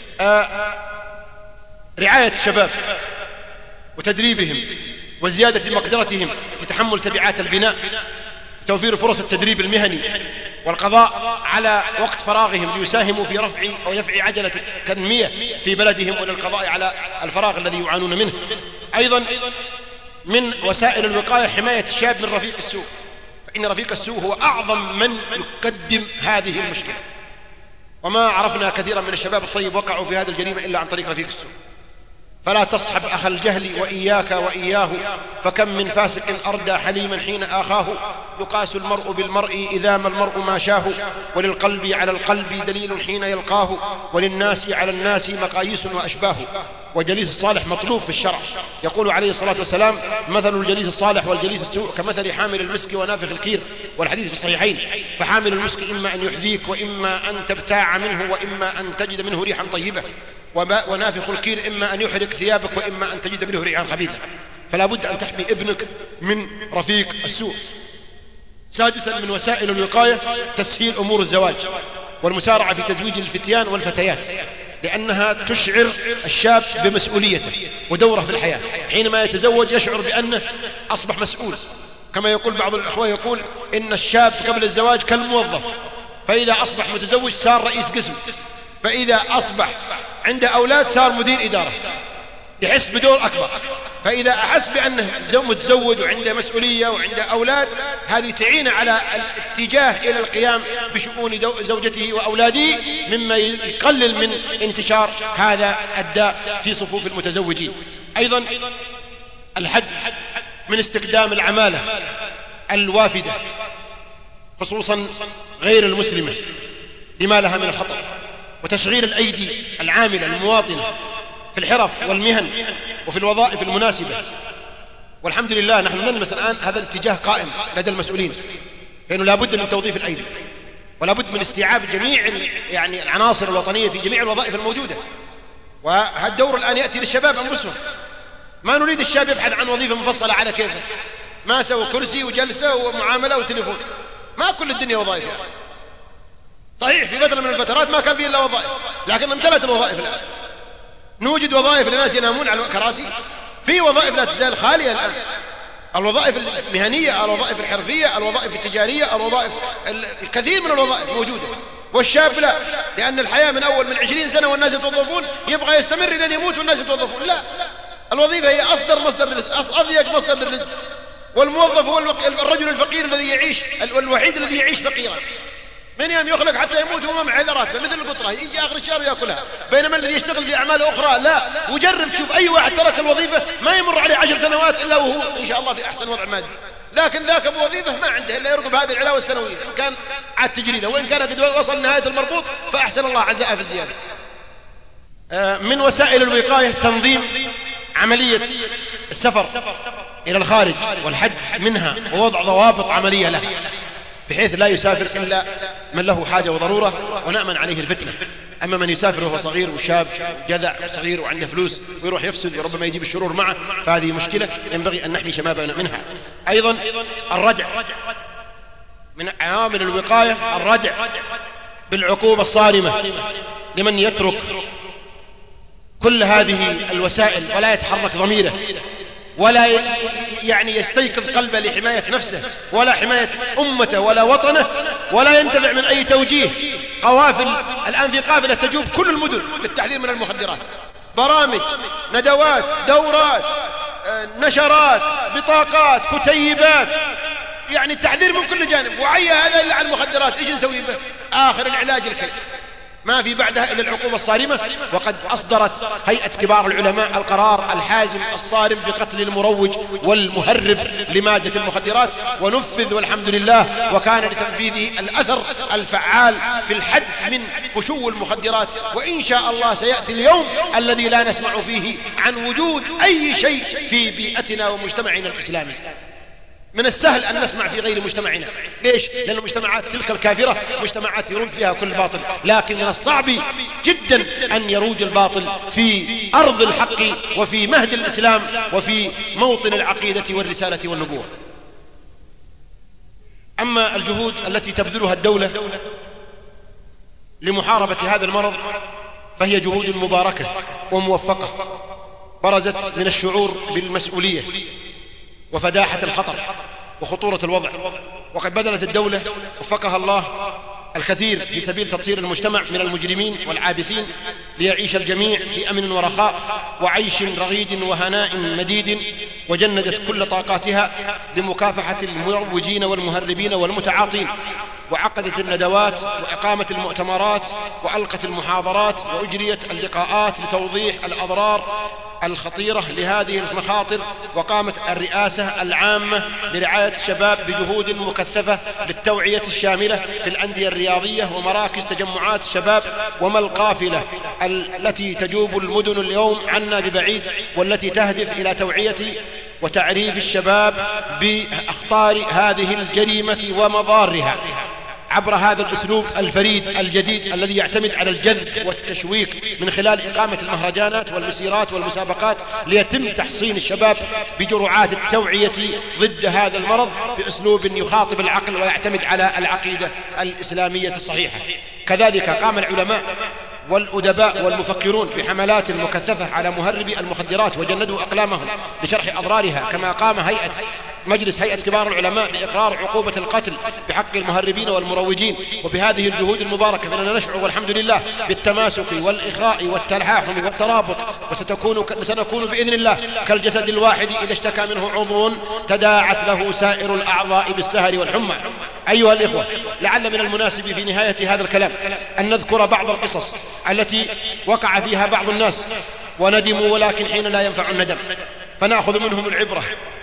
رعاية الشباب وتدريبهم وزيادة مقدرتهم في تحمل تبعات البناء، توفير فرص التدريب المهني، والقضاء على وقت فراغهم ليساهموا في رفع أو دفع عجلة التنمية في بلدهم، وللقضاء على الفراغ الذي يعانون منه. أيضا من وسائل الوقاية حماية الشاب من رفيق السوء، فإن رفيق السوء هو أعظم من يقدم هذه المشكلة. وما عرفنا كثيرا من الشباب الطيب وقعوا في هذه الجريمة إلا عن طريق رفيق السوء. فلا تصحب أخ الجهل وإياك وإياه، فكم من فاسق أردى حليما حين آخاه. يقاس المرء بالمرء إذا ما المرء ما شاه، وللقلب على القلب دليل حين يلقاه، وللناس على الناس مقاييس وأشباه. وجليس الصالح مطلوب في الشرع. يقول عليه الصلاة والسلام: مثل الجليس الصالح والجليس السوء كمثل حامل المسك ونافخ الكير، والحديث في الصحيحين. فحامل المسك إما أن يحذيك، وإما أن تبتاع منه، وإما أن تجد منه ريحا طيبة، ونافخ الكير إما أن يحرق ثيابك، وإما أن تجد منه ريحا خبيثة. فلا بد أن تحمي ابنك من رفيق السوء. سادسا من وسائل الوقاية تسهيل أمور الزواج والمسارعة في تزويج الفتيان والفتيات، لأنها تشعر الشاب بمسؤوليته ودوره في الحياة. حينما يتزوج يشعر بأنه أصبح مسؤول. كما يقول بعض الأخوة، يقول إن الشاب قبل الزواج كالموظف، فإذا أصبح متزوج صار رئيس قسم، فإذا أصبح عنده أولاد صار مدير إدارة، يحس بدور أكبر. فإذا أحس بأنه متزوج وعنده مسؤولية وعنده أولاد، هذه تعين على الاتجاه إلى القيام بشؤون زوجته وأولاده، مما يقلل من انتشار هذا الداء في صفوف المتزوجين. أيضا الحد من استخدام العمالة الوافدة، خصوصا غير المسلمة، لما لها من الخطر، وتشغيل الأيدي العاملة المواطنة في الحرف والمهن وفي الوظائف المناسبة. والحمد لله نحن نلمس الآن هذا الاتجاه قائم لدى المسؤولين، فإنه لا بد من توظيف الأيدي، ولا بد من استيعاب جميع العناصر الوطنية في جميع الوظائف الموجودة. وهالدور الآن يأتي للشباب أنفسهم. ما نريد الشاب يبحث عن وظيفة مفصلة على كيفه، ما سوى كرسي وجلسة ومعاملة وتليفون. ما كل الدنيا وظائف يعني. صحيح في فترة من الفترات ما كان فيه إلا وظائف، لكن امتلت الوظائف الآن. نوجد وظائف لناس ينامون على الكراسي، في وظائف لا تزال خالية الآن. الوظائف المهنية، الوظائف الحرفية، الوظائف التجارية، الوظائف الكثير من الوظائف موجودة. والشاب لا، لأن الحياة من أول من 20 سنة والناس يتوظفون، يبغى يستمر لين يموت والناس يتوظفون. لا، الوظيفة هي مصدر للرزق، أضيق مصدر للرزق. والموظف هو الرجل الفقير الذي يعيش، الوحيد الذي يعيش فقيرا. من يوم يخلق حتى يموت وما معه إلا راتبه، مثل القطرة يجي آخر الشهر ويأكلها. بينما الذي يشتغل في أعمال أخرى لا. وجرب تشوف أي واحد ترك الوظيفة ما يمر عليه 10 سنوات إلا وهو إن شاء الله في أحسن وضع مادي. لكن ذاك أبو وظيفة ما عنده إلا يرغب هذه العلاوة السنوية إن كان عاد تجري له، وإن كان قد وصل نهاية المربوط فأحسن الله عزاءه في الزيادة. من وسائل الوقاية تنظيم عملية السفر إلى الخارج والحج منها، ووضع ضوابط عملية له بحيث لا يسافر إلا من له حاجة وضرورة ونأمن عليه الفتنة. أما من يسافر وهو صغير وشاب جذع وصغير وعنده فلوس ويروح يفسد وربما يجيب الشرور معه، فهذه مشكلة ينبغي أن نحمي شبابنا منها. أيضا الردع، من عوامل الوقاية الردع بالعقوبة الصارمة لمن يترك كل هذه الوسائل ولا يتحرك ضميره ولا يعني يستيقظ قلبه لحماية نفسه ولا حماية أمته ولا وطنه ولا ينتفع من أي توجيه. قوافل الآن في قافلة تجوب كل المدن للتحذير من المخدرات، برامج، ندوات، دورات، نشرات، بطاقات، كتيبات، يعني التحذير من كل جانب. وعي هذا إلا على المخدرات، إيش نسوي به؟ آخر العلاج الكي، ما في بعدها إلا العقوبة الصارمة. وقد أصدرت هيئة كبار العلماء القرار الحازم الصارم بقتل المروج والمهرب لمادة المخدرات، ونفذ والحمد لله، وكان لتنفيذه الأثر الفعال في الحد من فشو المخدرات. وإن شاء الله سيأتي اليوم الذي لا نسمع فيه عن وجود أي شيء في بيئتنا ومجتمعنا الإسلامي. من السهل أن نسمع في غير مجتمعنا. ليش؟ لأن المجتمعات تلك الكافرة مجتمعات يروج فيها كل باطل، لكن من الصعب جدا أن يروج الباطل في أرض الحق وفي مهد الإسلام وفي موطن العقيدة والرسالة والنبوة. أما الجهود التي تبذلها الدولة لمحاربة هذا المرض فهي جهود مباركة وموفقة، برزت من الشعور بالمسؤولية وفداحة الخطر وخطورة الوضع. وقد بذلت الدولة وفقها الله الكثير في سبيل تطهير المجتمع من المجرمين والعابثين ليعيش الجميع في أمن ورخاء وعيش رغيد وهناء مديد، وجندت كل طاقاتها لمكافحة المروجين والمهربين والمتعاطين، وعقدت الندوات وإقامة المؤتمرات وألقت المحاضرات وأجريت اللقاءات لتوضيح الأضرار الخطيرة لهذه المخاطر. وقامت الرئاسة العامة لرعاية الشباب بجهود مكثفة للتوعية الشاملة في الأندية الرياضية ومراكز تجمعات الشباب. وما القافلة التي تجوب المدن اليوم عنا ببعيد، والتي تهدف إلى توعية وتعريف الشباب بأخطار هذه الجريمة ومضارها عبر هذا الأسلوب الفريد الجديد الذي يعتمد على الجذب والتشويق من خلال إقامة المهرجانات والمسيرات والمسابقات، ليتم تحصين الشباب بجرعات التوعية ضد هذا المرض بأسلوب يخاطب العقل ويعتمد على العقيدة الإسلامية الصحيحة. كذلك قام العلماء والأدباء والمفكرون بحملات مكثفة على مهربي المخدرات وجندوا أقلامهم لشرح أضرارها، كما قام مجلس هيئة كبار العلماء بإقرار عقوبة القتل بحق المهربين والمروجين. وبهذه الجهود المباركة فإننا نشعر والحمد لله بالتماسك والإخاء والتلاحم والترابط، وسنكون بإذن الله كالجسد الواحد إذا اشتكى منه عضو تداعت له سائر الأعضاء بالسهر والحمى. أيها الإخوة، لعل من المناسب في نهاية هذا الكلام أن نذكر بعض القصص التي وقع فيها بعض الناس وندموا، ولكن حين لا ينفع الندم فنأخذ منهم العبرة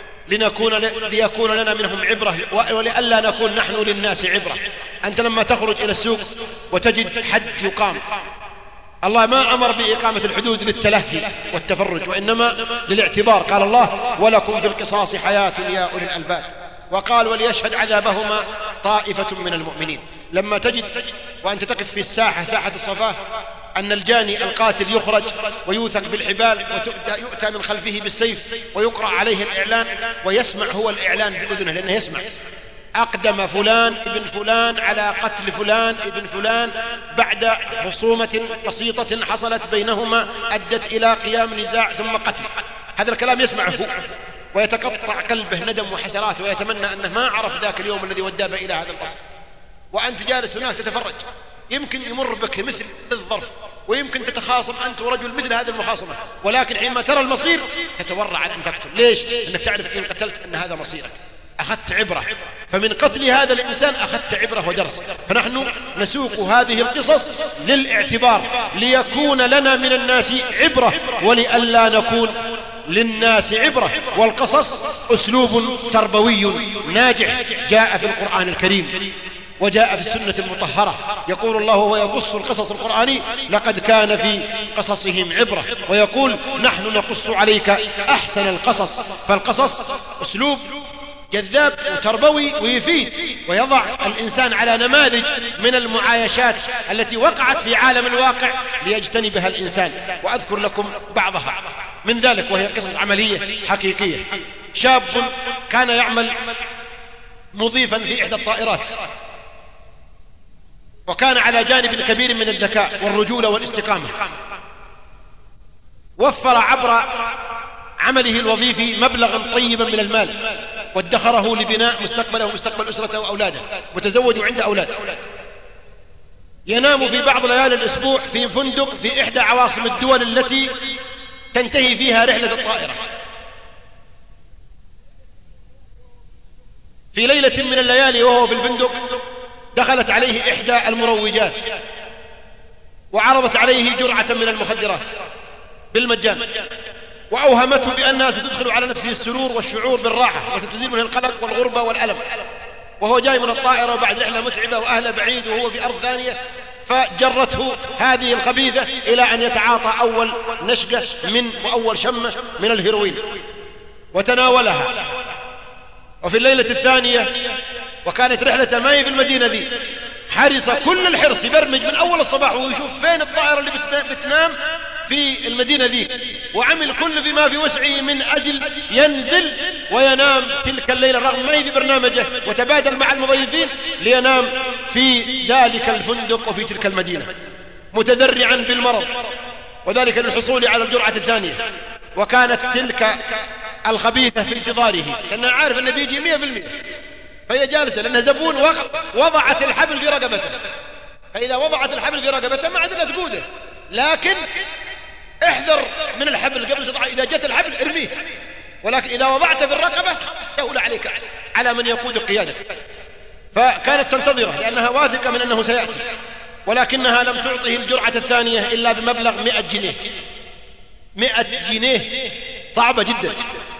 ليكون لنا منهم عبرة، ولئلا نكون نحن للناس عبرة. أنت لما تخرج إلى السوق وتجد حد يقام، الله ما أمر بإقامة الحدود للتلهي والتفرج، وإنما للاعتبار. قال الله: ولكم في القصاص حياة يا أولي الألباب، وقال: وليشهد عذابهما طائفة من المؤمنين. لما تجد وأنت تقف في الساحة، ساحة الصفاه، أن الجاني القاتل يخرج ويوثق بالحبال ويؤتى من خلفه بالسيف ويقرأ عليه الإعلان، ويسمع هو الإعلان بأذنه لأنه يسمع: أقدم فلان ابن فلان على قتل فلان ابن فلان بعد خصومة بسيطة حصلت بينهما أدت إلى قيام نزاع ثم قتل. هذا الكلام يسمعه ويتقطع قلبه ندم وحسرات، ويتمنى أنه ما عرف ذاك اليوم الذي وداه إلى هذا القصر. وأنت جالس هناك تتفرج، يمكن يمر بك مثل الظرف، ويمكن تتخاصم أنت ورجل مثل هذه المخاصمة، ولكن حينما ترى المصير تتورع عن أن تقتل. ليش؟ أنك تعرف إن قتلت أن هذا مصيرك. أخذت عبرة، فمن قتل هذا الإنسان أخذت عبرة ودرس. فنحن نسوق هذه القصص للاعتبار ليكون لنا من الناس عبرة ولئلا نكون للناس عبرة. والقصص أسلوب تربوي ناجح جاء في القرآن الكريم وجاء في السنة المطهرة. يقول الله وهو يقص القصص القرآني لقد كان في قصصهم عبرة، ويقول نحن نقص عليك أحسن القصص. فالقصص أسلوب جذاب وتربوي ويفيد ويضع الإنسان على نماذج من المعايشات التي وقعت في عالم الواقع ليجتنبها الإنسان. وأذكر لكم بعضها من ذلك وهي قصص عملية حقيقية. شاب كان يعمل مضيفا في إحدى الطائرات، وكان على جانب كبير من الذكاء والرجولة والاستقامة. وفر عبر عمله الوظيفي مبلغا طيبا من المال وادخره لبناء مستقبله ومستقبل أسرته وأولاده، وتزوج وعنده أولاد. ينام في بعض ليالي الأسبوع في فندق في إحدى عواصم الدول التي تنتهي فيها رحلة الطائرة. في ليلة من الليالي وهو في الفندق دخلت عليه إحدى المروجات وعرضت عليه جرعة من المخدرات بالمجان، وأوهمته بأنها ستدخل على نفسه السرور والشعور بالراحة وستزيل منه القلق والغربة والألم، وهو جاي من الطائرة وبعد رحلة متعبة وأهله بعيد وهو في أرض ثانية. فجرته هذه الخبيثة إلى أن يتعاطى أول نشقة وأول شمة من الهيروين وتناولها. وفي الليلة الثانية وكانت رحلته ما هي في المدينة ذي، حرص كل الحرص يبرمج من أول الصباح ويشوف فين الطائرة اللي بتنام في المدينة ذي، وعمل كل فيما في وسعه من أجل ينزل وينام تلك الليلة رغم ما هي في برنامجه، وتبادل مع المضيفين لينام في ذلك الفندق وفي تلك المدينة متذرعا بالمرض، وذلك للحصول على الجرعة الثانية. وكانت تلك الخبيثة في انتظاره لأنها عارف أنه بيجي 100%، فهي جالسة لأنها زبون وضعت الحبل في رقبته، فإذا وضعت الحبل في رقبته ما عندنا تقوده، لكن احذر من الحبل قبل تضع، إذا جت الحبل ارميه، ولكن إذا وضعته في الرقبة سهل عليك على من يقود القيادة. فكانت تنتظره لأنها واثقة من أنه سيأتي، ولكنها لم تعطه الجرعة الثانية إلا بمبلغ 100 جنيه. 100 جنيه صعبة جدا.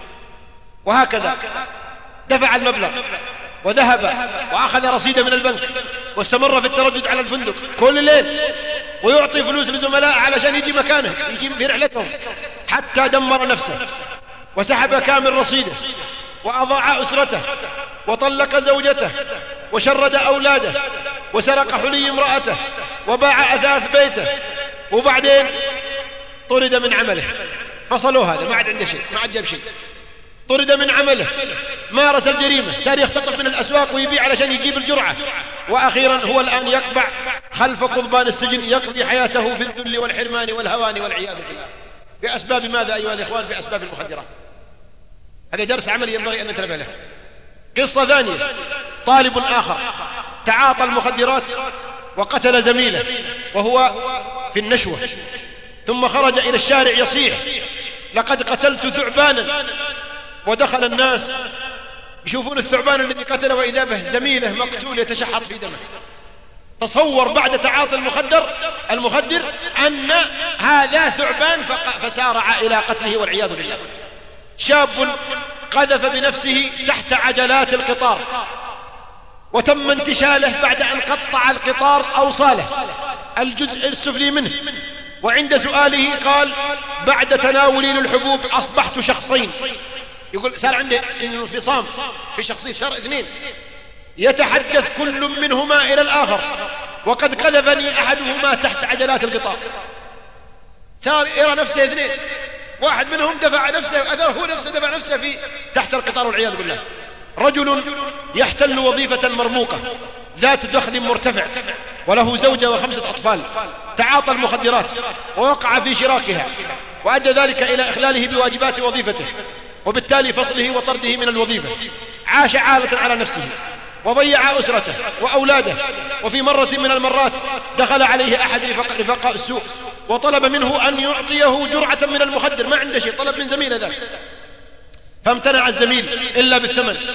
وهكذا دفع المبلغ وذهب وأخذ رصيده من البنك واستمر في التردد على الفندق كل ليل ويعطي فلوس لزملاء علشان يجي مكانه يجي في رحلتهم، حتى دمر نفسه وسحب كامل رصيده وأضاع أسرته وطلق زوجته وشرد أولاده وسرق حلي امرأته وباع أثاث بيته، وبعدين طرد من عمله. فصلوا هذا ما عاد عنده شيء، ما عاد جاب شيء، طرد من عمله، مارس الجريمة، صار يختطف من الأسواق ويبيع علشان يجيب الجرعة، وأخيرا هو الآن يقبع خلف قضبان السجن يقضي حياته في الذل والحرمان والهوان والعياذ بالله. بأسباب ماذا أيها الإخوان؟ بأسباب المخدرات. هذا درس عملي ينبغي أن ننتبه له. قصة ثانية، طالب آخر تعاطى المخدرات وقتل زميله وهو في النشوة، ثم خرج إلى الشارع يصيح لقد قتلت ثعبانا، ودخل الناس يشوفون الثعبان الذي قتله وإذا به زميله مقتول يتشحط في دمه. تصور بعد تعاطي المخدر أن هذا ثعبان فسارع إلى قتله والعياذ بالله. شاب قذف بنفسه تحت عجلات القطار وتم انتشاله بعد أن قطع القطار أوصاله الجزء السفلي منه، وعند سؤاله قال بعد تناولي للحبوب أصبحت شخصين. يقول صار عنده انفصام في شخصية، صار اثنين يتحدث كل منهما إلى الآخر، وقد قذفني أحدهما تحت عجلات القطار. صار يرى نفسه اثنين، واحد منهم دفع نفسه أثره نفسه دفع نفسه في تحت القطار والعياذ بالله. رجل يحتل وظيفة مرموقة ذات دخل مرتفع وله زوجة و5 أطفال، تعاطى المخدرات ووقع في شراكها، وأدى ذلك إلى إخلاله بواجبات وظيفته وبالتالي فصله وطرده من الوظيفة. عاش عالة على نفسه وضيع أسرته وأولاده. وفي مرة من المرات دخل عليه أحد رفقاء السوق وطلب منه أن يعطيه جرعة من المخدر، ما عنده شيء، طلب من زميله ذاك، فامتنع الزميل إلا بالثمن،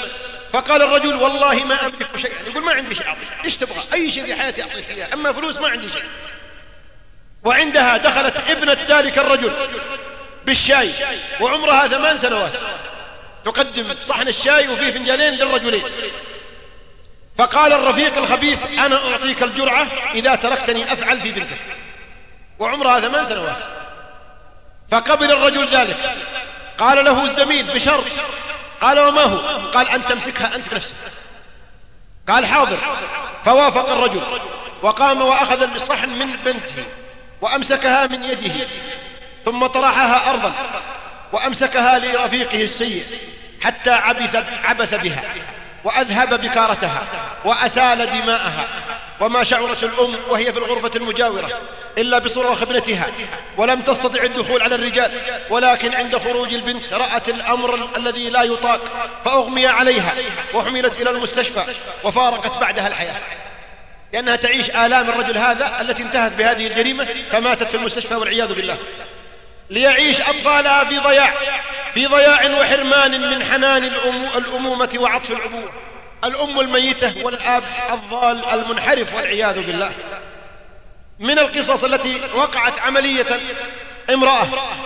فقال الرجل والله ما أملك شيئا. يقول ما عندي شيء أعطيك، إيش تبغى؟ أي شيء في حياتي أعطيك إياه، أما فلوس ما عندي شيء. وعندها دخلت ابنة ذلك الرجل بالشاي وعمرها 8 سنوات، تقدم صحن الشاي وفيه فنجانين للرجلين. فقال الرفيق الخبيث أنا أعطيك الجرعة إذا تركتني أفعل في بنتك، وعمرها 8 سنوات. فقبل الرجل ذلك. قال له الزميل بشرط. قال وما هو؟ قال أن تمسكها أنت بنفسك. قال حاضر. فوافق الرجل وقام وأخذ الصحن من بنته وأمسكها من يده، ثم طرحها أرضا وأمسكها لرفيقه السيء حتى عبث بها وأذهب بكارتها وأسال دماءها. وما شعرت الأم وهي في الغرفة المجاورة إلا بصراخ ابنتها، ولم تستطع الدخول على الرجال، ولكن عند خروج البنت رأت الأمر الذي لا يطاق فأغمي عليها وحملت إلى المستشفى وفارقت بعدها الحياة، لأنها تعيش آلام الرجل هذا التي انتهت بهذه الجريمة، فماتت في المستشفى والعياذ بالله. ليعيش أطفالها في ضياع وحرمان من حنان الأمومة وعطف الأبوة، الأم الميتة والآب الضال المنحرف والعياذ بالله. من القصص التي وقعت عملية امرأة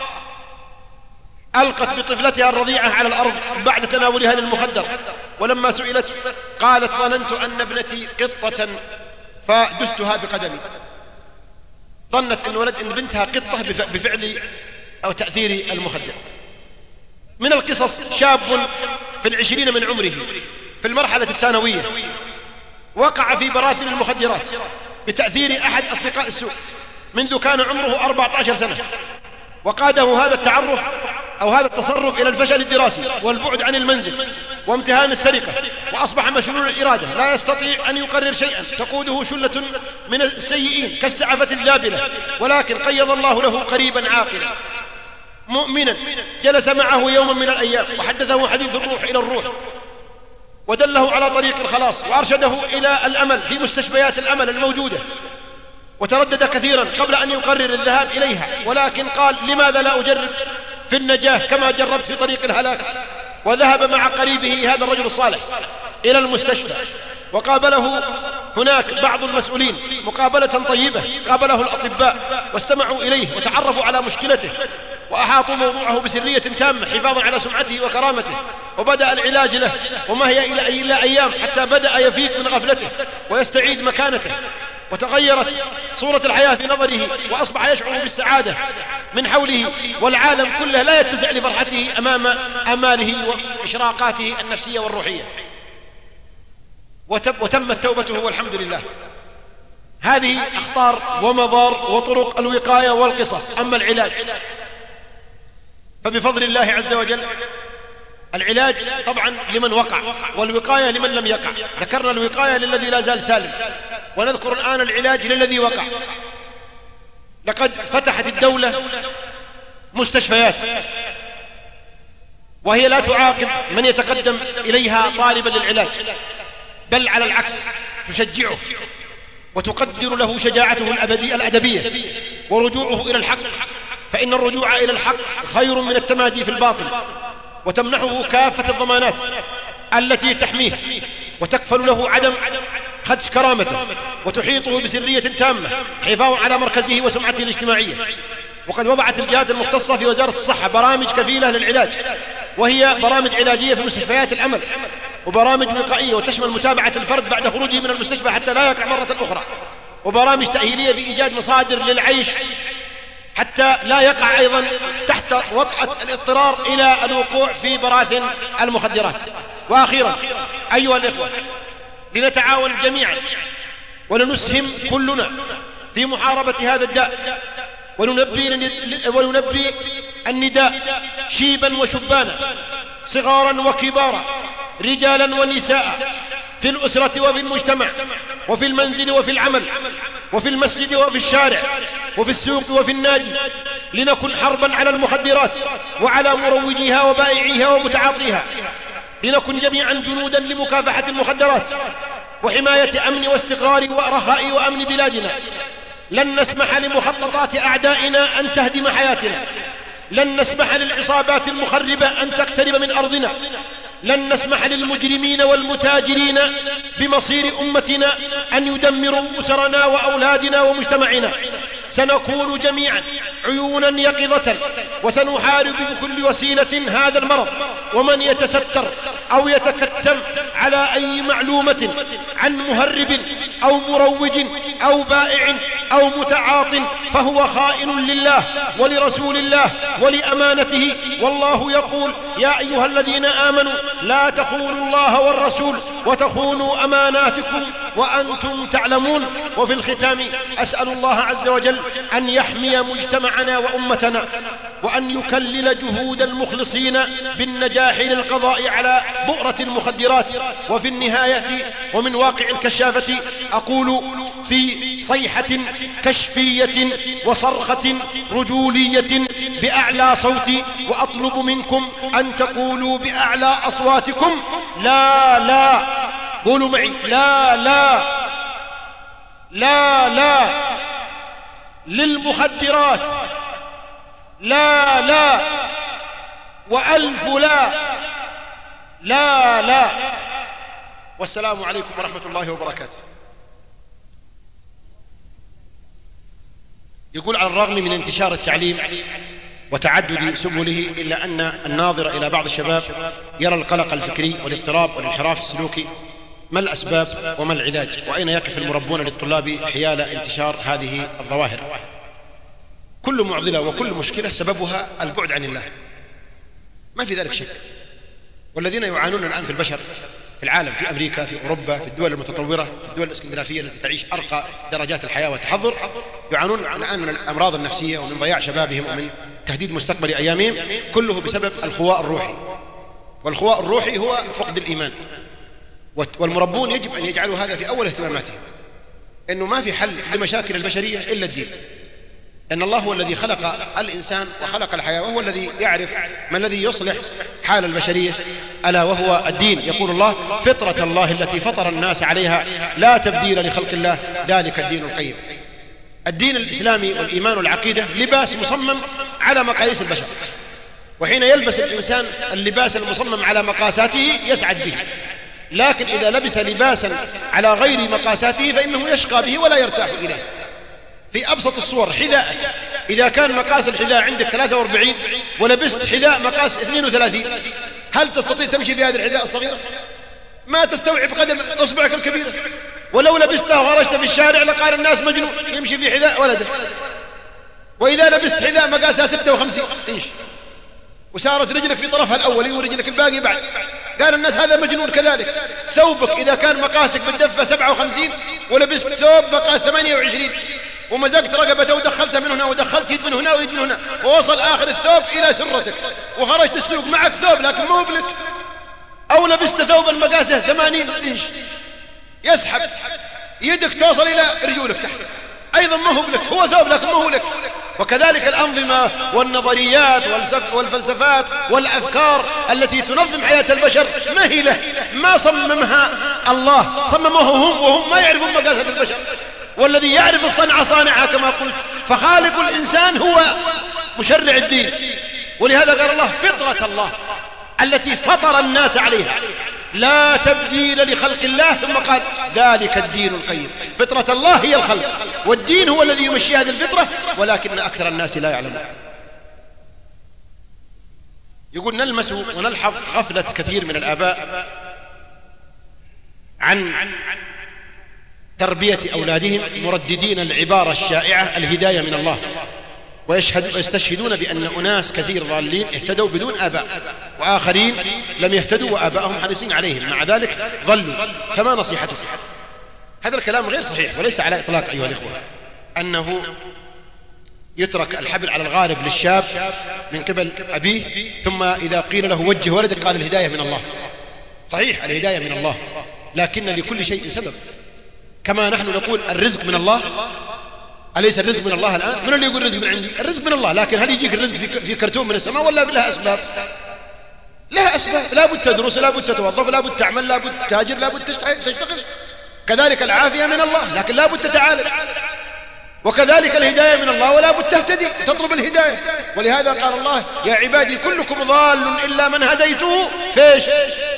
ألقت بطفلتها الرضيعة على الأرض بعد تناولها للمخدر، ولما سئلت قالت ظننت أن ابنتي قطة فدستها بقدمي. ظنت أن بنتها قطة بفعل أو تأثير المخدر. من القصص شاب في 20 من عمره في المرحلة الثانوية وقع في براثن المخدرات بتأثير أحد أصدقاء السوء منذ كان عمره 14 سنة، وقاده هذا التعرف أو هذا التصرف إلى الفشل الدراسي والبعد عن المنزل وامتهان السرقة، وأصبح مشلول الإرادة لا يستطيع أن يقرر شيئا، تقوده شلة من السيئين كالسعفة الذابلة. ولكن قيض الله له قريبا عاقلا مؤمنا جلس معه يوما من الأيام وحدثه حديث الروح إلى الروح ودله على طريق الخلاص وأرشده إلى الأمل في مستشفيات الأمل الموجودة، وتردد كثيرا قبل أن يقرر الذهاب إليها، ولكن قال لماذا لا أجرب في النجاة كما جربت في طريق الهلاك. وذهب مع قريبه هذا الرجل الصالح إلى المستشفى، وقابله هناك بعض المسؤولين مقابلة طيبة، قابله الأطباء واستمعوا إليه وتعرفوا على مشكلته وأحاطوا موضوعه بسرية تامة حفاظا على سمعته وكرامته، وبدأ العلاج له، وما هي إلا أيام حتى بدأ يفيق من غفلته ويستعيد مكانته، وتغيرت صورة الحياة في نظره، وأصبح يشعر بالسعادة من حوله، والعالم كله لا يتسع لفرحته أمام أماله وإشراقاته النفسية والروحية. وتمت توبته والحمد لله. هذه أخطار ومضار وطرق الوقاية والقصص. أما العلاج فبفضل الله عز وجل العلاج طبعا لمن وقع، والوقاية لمن لم يقع. ذكرنا الوقاية للذي لا زال سالم، ونذكر الآن العلاج للذي وقع. لقد فتحت الدولة مستشفيات، وهي لا تعاقب من يتقدم إليها طالبا للعلاج، بل على العكس تشجعه وتقدر له شجاعته الأدبية ورجوعه إلى الحق، فإن الرجوع إلى الحق خير من التمادي في الباطل، وتمنحه كافة الضمانات التي تحميه وتكفل له عدم خدش كرامته، وتحيطه بسرية تامة حفاظا على مركزه وسمعته الاجتماعية. وقد وضعت الجهات المختصة في وزارة الصحة برامج كفيلة للعلاج، وهي برامج علاجية في مستشفيات الأمل، وبرامج وقائية وتشمل متابعة الفرد بعد خروجه من المستشفى حتى لا يقع مرة أخرى، وبرامج تأهيلية بإيجاد مصادر للعيش حتى لا يقع أيضا تحت وطأة الاضطرار إلى الوقوع في براثن المخدرات. وأخيرا أيها الإخوة، لنتعاون جميعا ولنسهم كلنا في محاربة هذا الداء، وننبي النداء شيبا وشبانا، صغارا وكبارا، رجالا ونساء، في الأسرة وفي المجتمع، وفي المنزل وفي العمل، وفي المسجد وفي الشارع، وفي السوق وفي النادي، لنكن حربا على المخدرات وعلى مروجيها وبائعيها ومتعاطيها، لنكن جميعا جنودا لمكافحة المخدرات وحماية أمن واستقرار ورخاء وأمن بلادنا. لن نسمح لمخططات أعدائنا أن تهدم حياتنا، لن نسمح للعصابات المخربة أن تقترب من أرضنا، لن نسمح للمجرمين والمتاجرين بمصير أمتنا أن يدمروا أسرنا وأولادنا ومجتمعنا. سنكون جميعا عيونا يقظة، وسنحارب بكل وسيلة هذا المرض، ومن يتستر أو يتكتم على أي معلومة عن مهرب أو مروج أو بائع أو متعاط فهو خائن لله ولرسول الله ولأمانته. والله يقول: يا أيها الذين آمنوا لا تخونوا الله والرسول وتخونوا أماناتكم وأنتم تعلمون. وفي الختام أسأل الله عز وجل أن يحمي مجتمعنا وأمتنا، وأن يكلل جهود المخلصين بالنجاح للقضاء على بؤرة المخدرات. وفي النهاية ومن واقع الكشافة أقول في صيحة كشفية وصرخة رجولية بأعلى صوتي، وأطلب منكم أن تقولوا بأعلى أصواتكم: لا لا. قولوا معي: لا لا لا لا للمخدرات، لا لا وألف لا، لا لا. والسلام عليكم ورحمة الله وبركاته. يقول: على الرغم من انتشار التعليم وتعدد سبله، إلا أن الناظر إلى بعض الشباب يرى القلق الفكري والاضطراب والانحراف السلوكي. ما الأسباب وما العلاج؟ وأين يقف المربون للطلاب حيال انتشار هذه الظواهر؟ كل معضلة وكل مشكلة سببها البعد عن الله، ما في ذلك شك. والذين يعانون الآن في البشر في العالم، في أمريكا، في أوروبا، في الدول المتطورة، في الدول الإسكندنافية التي تعيش أرقى درجات الحياة والتحضر، يعانون الآن من الأمراض النفسية ومن ضياع شبابهم ومن تهديد مستقبل أيامهم، كله بسبب الخواء الروحي. والخواء الروحي هو فقد الإيمان. والمربون يجب أن يجعلوا هذا في أول اهتماماتهم، إنه ما في حل لمشاكل البشرية إلا الدين. أن الله هو الذي خلق الإنسان وخلق الحياة، وهو الذي يعرف ما الذي يصلح حال البشرية، ألا وهو الدين. يقول الله: فطرة الله التي فطر الناس عليها لا تبديل لخلق الله ذلك الدين القيم. الدين الإسلامي والإيمان والعقيدة لباس مصمم على مقاييس البشر، وحين يلبس الإنسان اللباس المصمم على مقاساته يسعد به. لكن إذا لبس لباسا على غير مقاساته فإنه يشقى به ولا يرتاح إليه. في أبسط الصور: حذاءك، إذا كان مقاس الحذاء عندك 43 ولبست حذاء مقاس 32، هل تستطيع تمشي في هذه الحذاء الصغيرة؟ ما تستوعب قدم أصبعك الكبيرة. ولو لبستها وخرجت في الشارع لقال الناس مجنون يمشي في حذاء ولده. وإذا لبست حذاء مقاسها 56 إيش، وسارت رجلك في طرفها الأولي ورجلك الباقي بعد، قال الناس هذا مجنون. كذلك ثوبك، إذا كان مقاسك بالدفة 57 ولبست ثوب مقاس 28 ومزقت رقبته ودخلته من هنا ودخلت يد من هنا ويد من هنا ووصل آخر الثوب إلى سرتك، وخرجت السوق معك ثوب لكن مو بلك. أو لبست ثوبا مقاسه 80 إنش يسحب يدك توصل إلى رجولك تحت، أيضا ما هو بلك، هو ثوب لكن ما هو لك. وكذلك الأنظمة والنظريات والفلسفات والأفكار التي تنظم حياة البشر ما هي له، ما صممها الله، صمموها هم، وهم ما يعرفون مقاسات البشر. والذي يعرف الصنعة صانعها كما قلت. فخالق الإنسان هو مشرع الدين. ولهذا قال الله: فطرة الله التي فطر الناس عليها لا تبديل لخلق الله، ثم قال: ذلك الدين القيم. فطرة الله هي الخلق، والدين هو الذي يمشي هذه الفطرة، ولكن أكثر الناس لا يعلمون. يقول: نلمس ونلحظ غفلة كثير من الآباء عن تربية أولادهم، مرددين العبارة الشائعة: الهداية من الله، ويستشهدون بأن أناس كثير ضالين اهتدوا بدون آباء، وآخرين لم يهتدوا وآباءهم حريصين عليهم، مع ذلك ضلوا. فما نصيحتك؟ هذا الكلام غير صحيح، وليس على إطلاق أيها الإخوة أنه يترك الحبل على الغارب للشاب من قبل أبيه، ثم إذا قيل له وجه ولدك قال: الهداية من الله. صحيح الهداية من الله، لكن لكل شيء سبب. كما نحن نقول الرزق من الله، أليس الرزق من الله الآن؟ من اللي يقول الرزق من عندي؟ الرزق من الله، لكن هل يجيك الرزق في كرتون من السماء ولا لها أسباب؟ لها أسباب، لا بد تدرس، لا بد تتوظف، لا بد تعمل، لا بد تاجر، لا بد تشتغل. كذلك العافية من الله، لكن لا بد تتعالج. وكذلك الهداية من الله، ولا بد تهتدي تطلب الهداية. ولهذا قال الله: يا عبادي كلكم ضال إلا من هديته فيش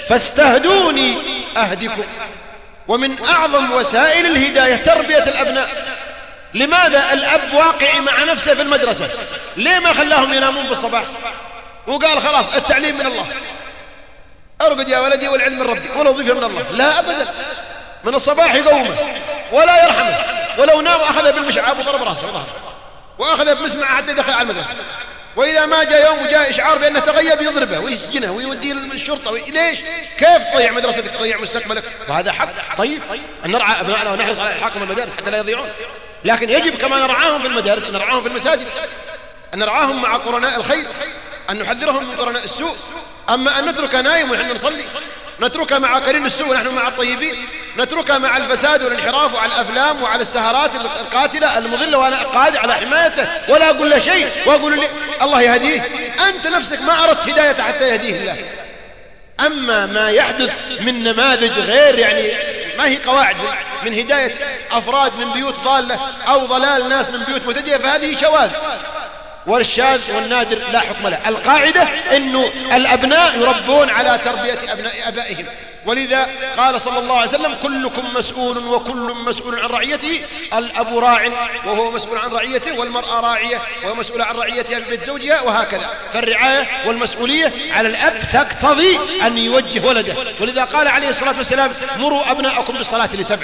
فاستهدوني أهدكم. ومن أعظم وسائل الهداية تربية الأبناء. لماذا الأب واقعي مع نفسه في المدرسة؟ ليه ما خلاهم ينامون في الصباح وقال خلاص التعليم من الله، أرقد يا ولدي والعلم من ربي والوظيفة من الله؟ لا أبدا، من الصباح يقومه ولا يرحمه، ولو نام أخذه بالمشعاب وضرب رأسه وظهره وأخذه بمسمعه حتى يدخل على المدرسة، وإذا ما جاء يوم وجاء إشعار بأنه تغيب يضربه ويسجنه ويوديه الشرطة. ليش؟ كيف تضيع مدرستك، تضيع مستقبلك؟ وهذا حق طيب أن نرعى أبنائنا ونحرص على إلحاقهم المدارس حتى لا يضيعون، لكن يجب كما نرعاهم في المدارس أن نرعاهم في المساجد، أن نرعاهم مع قرناء الخير، أن نحذرهم من قرناء السوء. أما أن نترك نايم ونحن نصلي، نتركها مع قرين السوء ونحن مع الطيبين، نتركها مع الفساد والانحراف وعلى الأفلام وعلى السهرات القاتلة المضلة، وأنا قادر على حمايته ولا أقول له شيء وأقول لي الله يهديه، أنت نفسك ما أردت هدايته حتى يهديه الله. أما ما يحدث من نماذج غير يعني ما هي قواعد من هداية أفراد من بيوت ضالة أو ضلال ناس من بيوت متجهة، فهذه شواذ، والشاذ والنادر لا حكم له. القاعدة أنه الأبناء يربون على تربية أبناء أبائهم، ولذا قال صلى الله عليه وسلم كلكم مسؤول وكل مسؤول عن رعيته. الأب راع وهو مسؤول عن رعيته، والمرأة راعية وهو مسؤول عن رعيتها في بيت زوجها، وهكذا. فالرعاية والمسؤولية على الأب تقتضي أن يوجه ولده، ولذا قال عليه الصلاة والسلام مروا أبناءكم بالصلاة ل7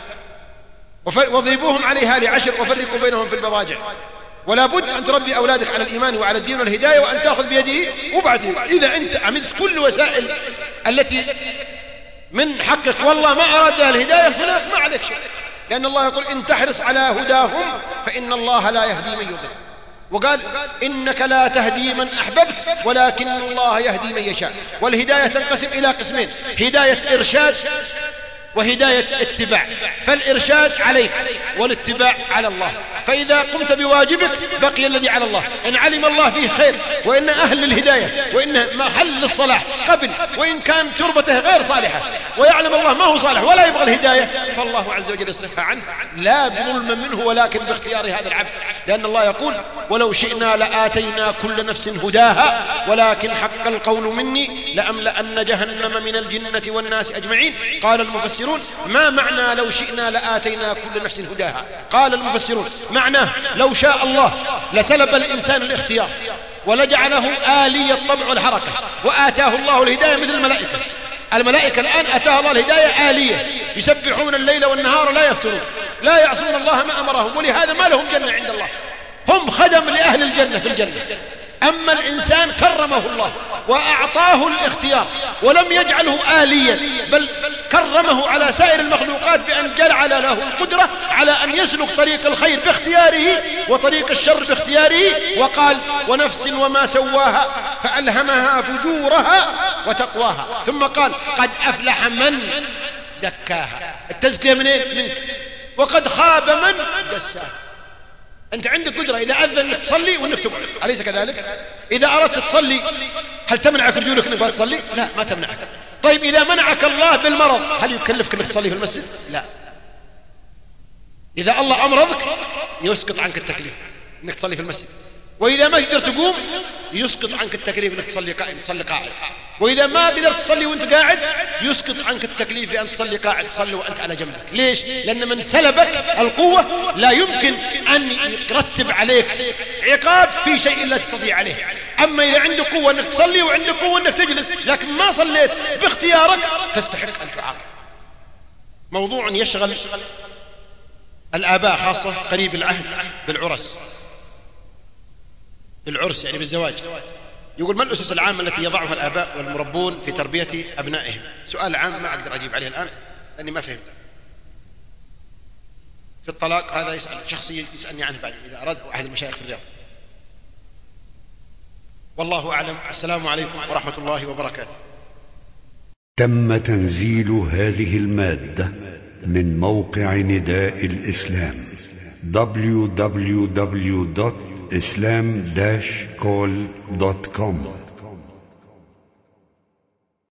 واضربوهم عليها ل10 وفرقوا بينهم في المضاجع. ولا بد أن تربي أولادك على الإيمان وعلى الدين والهداية، وأن تأخذ بيده. وبعدين إذا أنت عملت كل وسائل التي من حقك والله ما أراد الهداية، هناك ما عليك شيء، لأن الله يقول إن تحرص على هداهم فإن الله لا يهدي من يضل، وقال إنك لا تهدي من أحببت ولكن الله يهدي من يشاء. والهداية تنقسم إلى قسمين: هداية إرشاد وهداية اتباع. فالإرشاد عليك والاتباع على الله، فإذا قمت بواجبك بقي الذي على الله. إن علم الله فيه خير وإن أهل للهداية وإن محل للصلاح قبل، وإن كان تربته غير صالحة ويعلم الله ما هو صالح ولا يبغى الهداية، فالله عز وجل يصرفها عنه لا بظلم منه ولكن باختيار هذا العبد، لأن الله يقول ولو شئنا لآتينا كل نفس هداها ولكن حق القول مني لأملأن جهنم من الجنة والناس أجمعين. قال المفسرون ما معنى لو شئنا لآتينا كل نفس هداها؟ قال المفسرون معناه لو شاء الله لسلب الإنسان الاختيار ولجعله آلي الطبع والحركة، وآتاه الله الهداية مثل الملائكة. الملائكة الآن أتاها الله الهداية آلية، يسبحون الليل والنهار لا يفترون، لا يعصون الله ما أمرهم، ولهذا ما لهم جنة عند الله، هم خدم لأهل الجنة في الجنة. أما الإنسان كرمه الله وأعطاه الاختيار ولم يجعله آليا، بل كرمه على سائر المخلوقات بأن جعل له القدرة على أن يسلك طريق الخير باختياره وطريق الشر باختياره. وقال ونفس وما سواها فألهمها فجورها وتقواها، ثم قال قد أفلح من زكاها. التزكية منين؟ منك. وقد خاب من دساها. أنت عندك قدرة إذا أذن أنك تصلي وأنك تقعد، أليس كذلك؟ إذا أردت تصلي هل تمنعك رجولك أنك تصلي؟ لا، ما تمنعك. طيب إذا منعك الله بالمرض هل يكلفك أنك تصلي في المسجد؟ لا. إذا الله أمرضك يسقط عنك التكليف أنك تصلي في المسجد، وإذا ما تقدر تقوم يسقط عنك التكليف أنك تصلي قائم، تصلي قاعد، وإذا ما قدرت تصلي وأنت قاعد يسقط عنك التكليف أن تصلي قاعد، تصلي وأنت على جنبك. ليش؟ لأن من سلبك القوة لا يمكن أن يرتب عليك عقاب في شيء لا تستطيع عليه. أما إذا عندك قوة أنك تصلي وعندك قوة أنك تجلس لكن ما صليت باختيارك تستحق أن تعاقب. موضوع يشغل الآباء خاصة قريب العهد بالعرس، بالعرس يعني بالزواج. يقول ما الأسس العامة التي يضعها الآباء والمربون في تربية أبنائهم؟ سؤال عام ما أقدر أجيب عليه الآن لأني ما فهمت. في الطلاق هذا يسأل شخصي يسألني عنه بعد إذا أراد أحد المشايخ في الرياض. والله أعلم. السلام عليكم ورحمة الله وبركاته. تم تنزيل هذه المادة من موقع نداء الإسلام www.islam-call.com